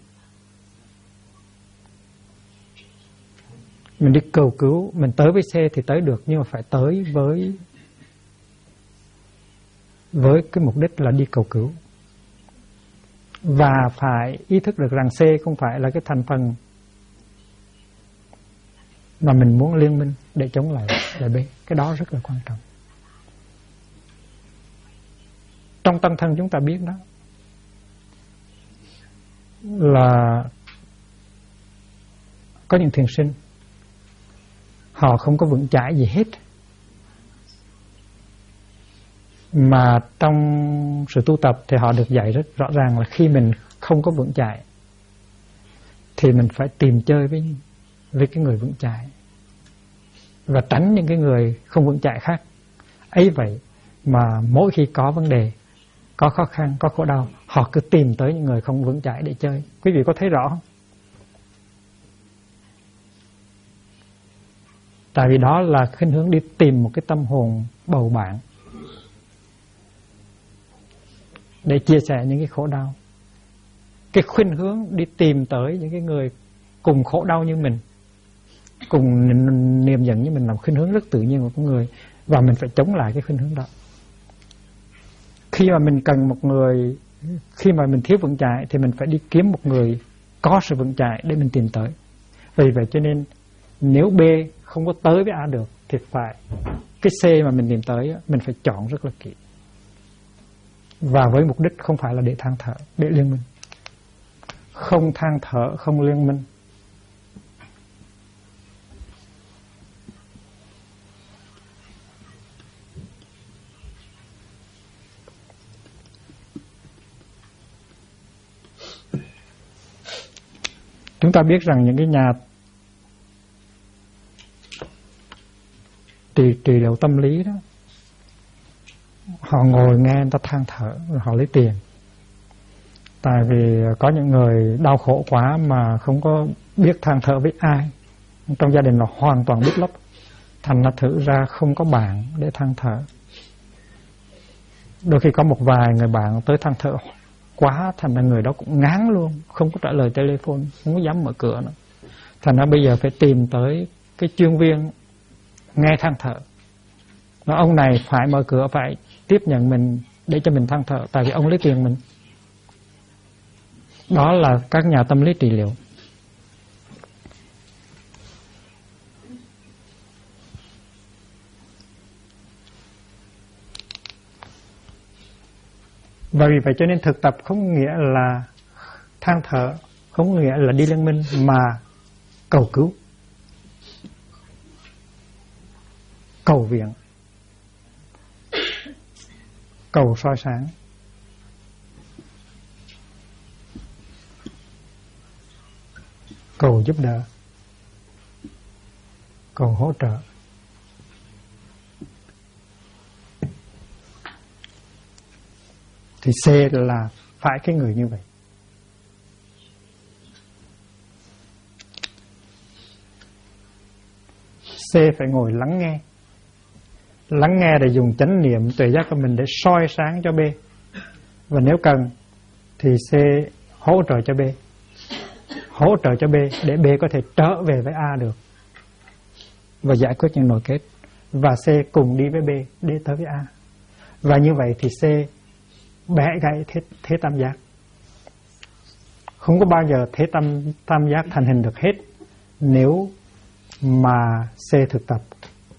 Mình đi cầu cứu, mình tới với xe thì tới được, nhưng mà phải tới với cái mục đích là đi cầu cứu. Và phải ý thức được rằng C không phải là cái thành phần mà mình muốn liên minh để chống lại B. Cái đó rất là quan trọng. Trong tâm thân chúng ta biết đó, là có những thiền sinh họ không có vững chãi gì hết, mà trong sự tu tập thì họ được dạy rất rõ ràng là khi mình không có vững chãi thì mình phải tìm chơi với cái người vững chãi và tránh những cái người không vững chãi khác. Ấy vậy mà mỗi khi có vấn đề, có khó khăn, có khổ đau, họ cứ tìm tới những người không vững chãi để chơi. Quý vị có thấy rõ không? Tại vì đó là khuynh hướng đi tìm một cái tâm hồn bầu bạn để chia sẻ những cái khổ đau. Cái khuynh hướng đi tìm tới những cái người cùng khổ đau như mình, cùng niềm giận như mình, là khuynh hướng rất tự nhiên của con người, và mình phải chống lại cái khuynh hướng đó. Khi mà mình cần một người, khi mà mình thiếu vững chãi thì mình phải đi kiếm một người có sự vững chãi để mình tìm tới. Vì vậy cho nên nếu B không có tới với A được thì phải cái C mà mình tìm tới mình phải chọn rất là kỹ, và với mục đích không phải là để than thở, để liên minh. Không than thở, không liên minh. Chúng ta biết rằng những cái nhà trị liệu tâm lý đó, họ ngồi nghe người ta than thở rồi họ lấy tiền. Tại vì có những người đau khổ quá mà không có biết than thở với ai, trong gia đình là hoàn toàn biết lấp, thành ra thử ra không có bạn để than thở. Đôi khi có một vài người bạn tới than thở quá, thành ra người đó cũng ngán luôn, không có trả lời telephone, không có dám mở cửa nữa. Thành ra bây giờ phải tìm tới cái chuyên viên nghe than thở. Nói ông này phải mở cửa, phải tiếp nhận mình để cho mình than thở, tại vì ông lấy tiền mình. Đó là các nhà tâm lý trị liệu. Và vì vậy cho nên thực tập không nghĩa là than thở, không nghĩa là đi liên minh, mà cầu cứu, cầu viện, cầu soi sáng, cầu giúp đỡ, cầu hỗ trợ. Thì C là phải cái người như vậy. C phải ngồi lắng nghe. Lắng nghe để dùng chánh niệm tuệ giác của mình để soi sáng cho B. Và nếu cần thì C hỗ trợ cho B, hỗ trợ cho B để B có thể trở về với A được và giải quyết những nỗi kết. Và C cùng đi với B để tới với A. Và như vậy thì C bẻ gãy thế tam giác. Không có bao giờ thế tam giác thành hình được hết nếu mà C thực tập.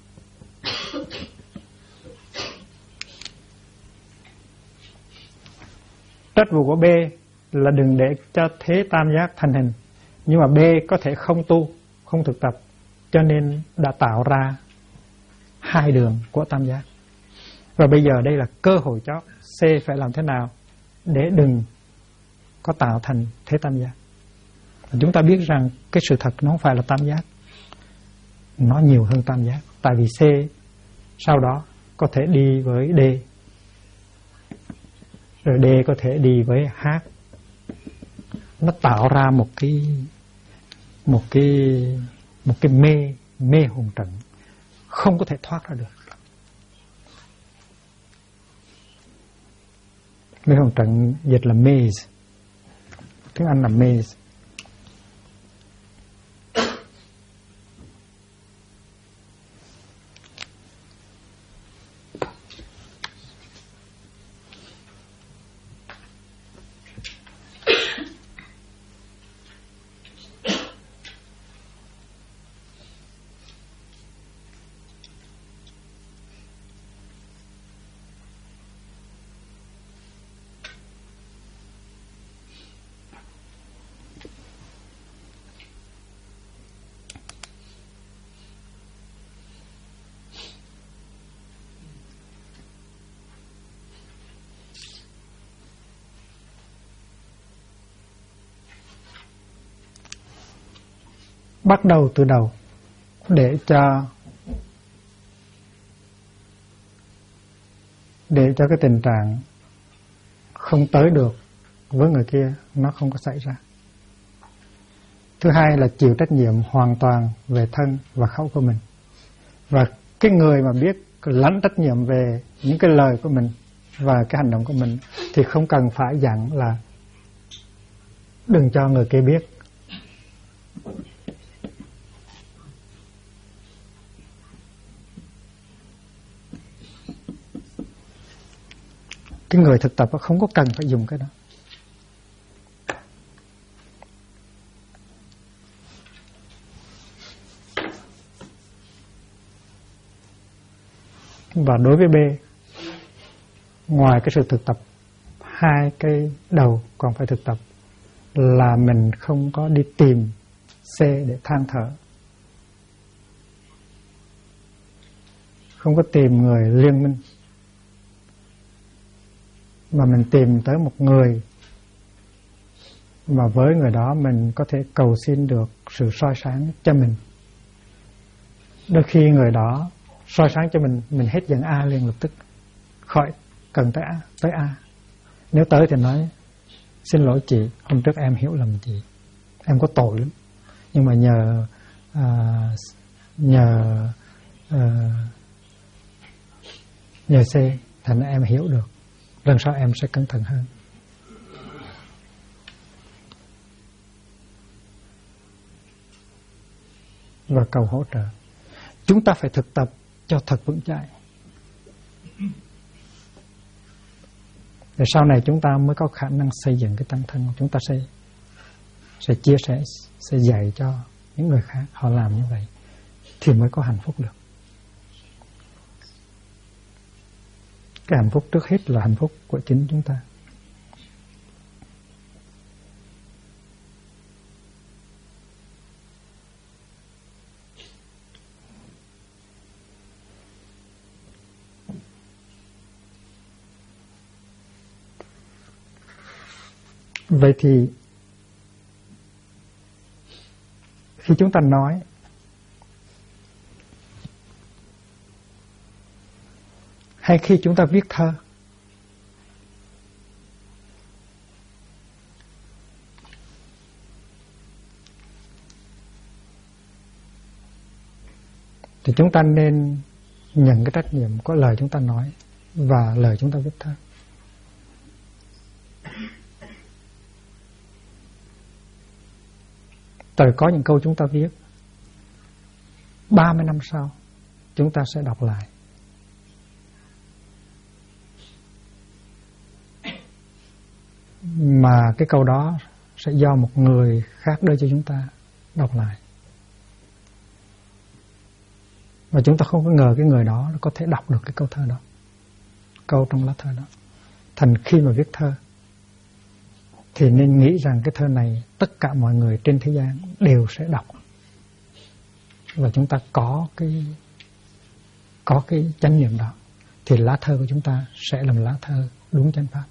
Trách vụ của B là đừng để cho thế tam giác thành hình. Nhưng mà B có thể không tu, không thực tập, cho nên đã tạo ra hai đường của tam giác. Và bây giờ đây là cơ hội cho C phải làm thế nào để đừng có tạo thành thế tam giác. Chúng ta biết rằng cái sự thật nó không phải là tam giác, nó nhiều hơn tam giác. Tại vì C sau đó có thể đi với D, rồi D có thể đi với H. Nó tạo ra một cái mê hồn trận không có thể thoát ra được. Mê hồn trận dịch là maze, tiếng Anh là maze. Bắt đầu từ đầu để cho cái tình trạng không tới được với người kia nó không có xảy ra. Thứ hai là chịu trách nhiệm hoàn toàn về thân và khẩu của mình. Và cái người mà biết lãnh trách nhiệm về những cái lời của mình và cái hành động của mình thì không cần phải dặn là đừng cho người kia biết. Cái người thực tập không có cần phải dùng cái đó. Và đối với B, ngoài cái sự thực tập hai cái đầu còn phải thực tập là mình không có đi tìm C để than thở, không có tìm người liên minh, mà mình tìm tới một người mà với người đó mình có thể cầu xin được sự soi sáng cho mình. Đôi khi người đó soi sáng cho mình hết giận A liền lập tức, khỏi cần tới A. Nếu tới thì nói xin lỗi chị, hôm trước em hiểu lầm chị, em có tội lắm, nhưng mà nhờ C thành em hiểu được, lần sau em sẽ cẩn thận hơn. Và cầu hỗ trợ. Chúng ta phải thực tập cho thật vững chãi, để sau này chúng ta mới có khả năng xây dựng cái tăng thân. Chúng ta sẽ chia sẻ, sẽ dạy cho những người khác họ làm như vậy thì mới có hạnh phúc được. Cái hạnh phúc trước hết là hạnh phúc của chính chúng ta. Vậy thì khi chúng ta nói hay khi chúng ta viết thơ, thì chúng ta nên nhận cái trách nhiệm của lời chúng ta nói và lời chúng ta viết thơ. Tại có những câu chúng ta viết 30 năm sau chúng ta sẽ đọc lại, mà cái câu đó sẽ do một người khác đưa cho chúng ta đọc lại, và chúng ta không có ngờ cái người đó có thể đọc được cái câu thơ đó, câu trong lá thơ đó. Thành khi mà viết thơ thì nên nghĩ rằng cái thơ này tất cả mọi người trên thế gian đều sẽ đọc, và chúng ta có cái chánh niệm đó thì lá thơ của chúng ta sẽ là một lá thơ đúng chánh pháp.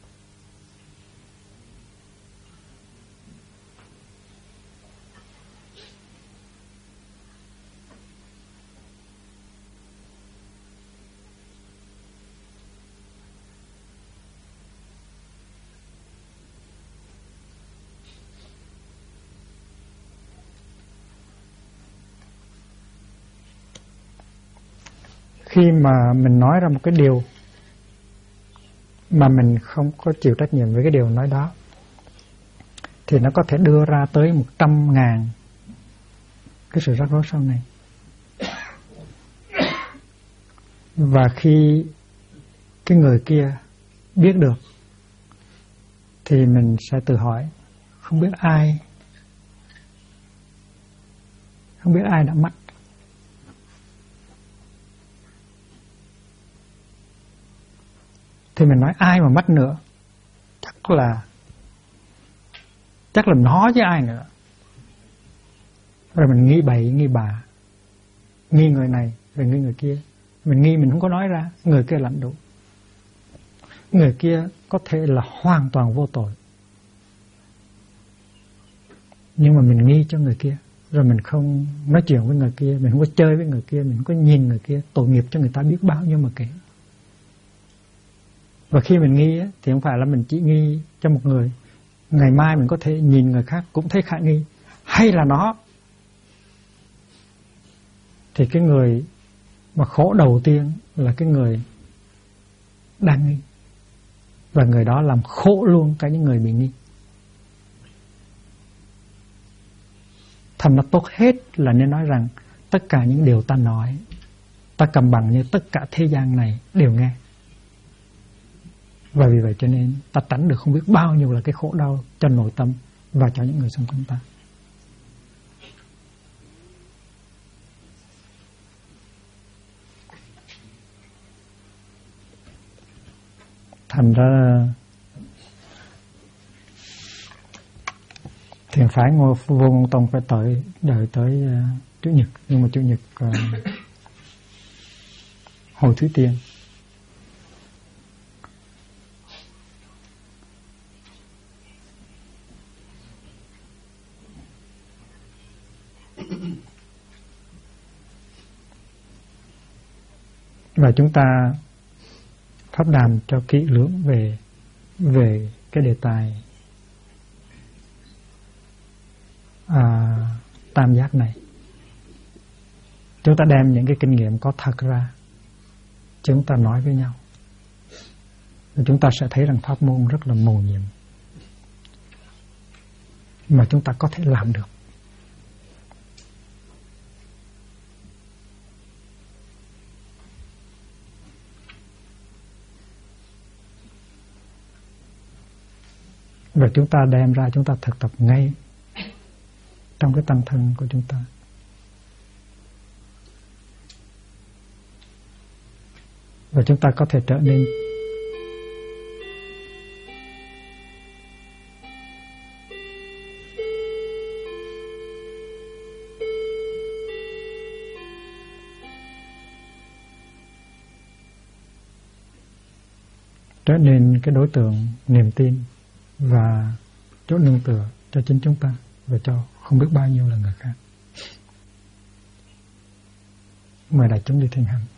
khi mà mình nói ra một cái điều mà mình không có chịu trách nhiệm với cái điều nói đó, thì nó có thể đưa ra tới 100.000 cái sự rắc rối sau này. Và khi cái người kia biết được thì mình sẽ tự hỏi, không biết ai đã mất. Thì mình nói ai mà mất nữa, chắc là nó chứ ai nữa. Rồi mình nghi bậy nghi bạ, nghi người này rồi nghi người kia. Mình nghi mình không có nói ra, người kia làm đủ. Người kia có thể là hoàn toàn vô tội, nhưng mà mình nghi cho người kia. Rồi mình không nói chuyện với người kia, mình không có chơi với người kia, mình không có nhìn người kia. Tội nghiệp cho người ta biết bao nhiêu mà kể. Và khi mình nghi á, thì không phải là mình chỉ nghi cho một người. Ngày mai mình có thể nhìn người khác cũng thấy khả nghi. Hay là nó. Thì cái người mà khổ đầu tiên là cái người đang nghi. Và người đó làm khổ luôn cả những người bị nghi. Thành ra tốt hết là nên nói rằng tất cả những điều ta nói, ta cầm bằng như tất cả thế gian này đều nghe. Và vì vậy cho nên ta tránh được không biết bao nhiêu là cái khổ đau cho nội tâm và cho những người xung quanh ta. Thành ra thiền phái Vô Ngôn Tông phải đợi tới Chủ nhật, nhưng mà Chủ nhật hồi Thúy Tiên. Và chúng ta pháp đàm cho kỹ lưỡng về cái đề tài tam giác này. Chúng ta đem những cái kinh nghiệm có thật ra, chúng ta nói với nhau, và chúng ta sẽ thấy rằng pháp môn rất là mầu nhiệm mà chúng ta có thể làm được. Và chúng ta đem ra, chúng ta thực tập ngay trong cái tăng thân của chúng ta. Và chúng ta có thể trở nên cái đối tượng niềm tin và chỗ nương tựa cho chính chúng ta và cho không biết bao nhiêu là người khác. Mời đại chúng đi thiền hành.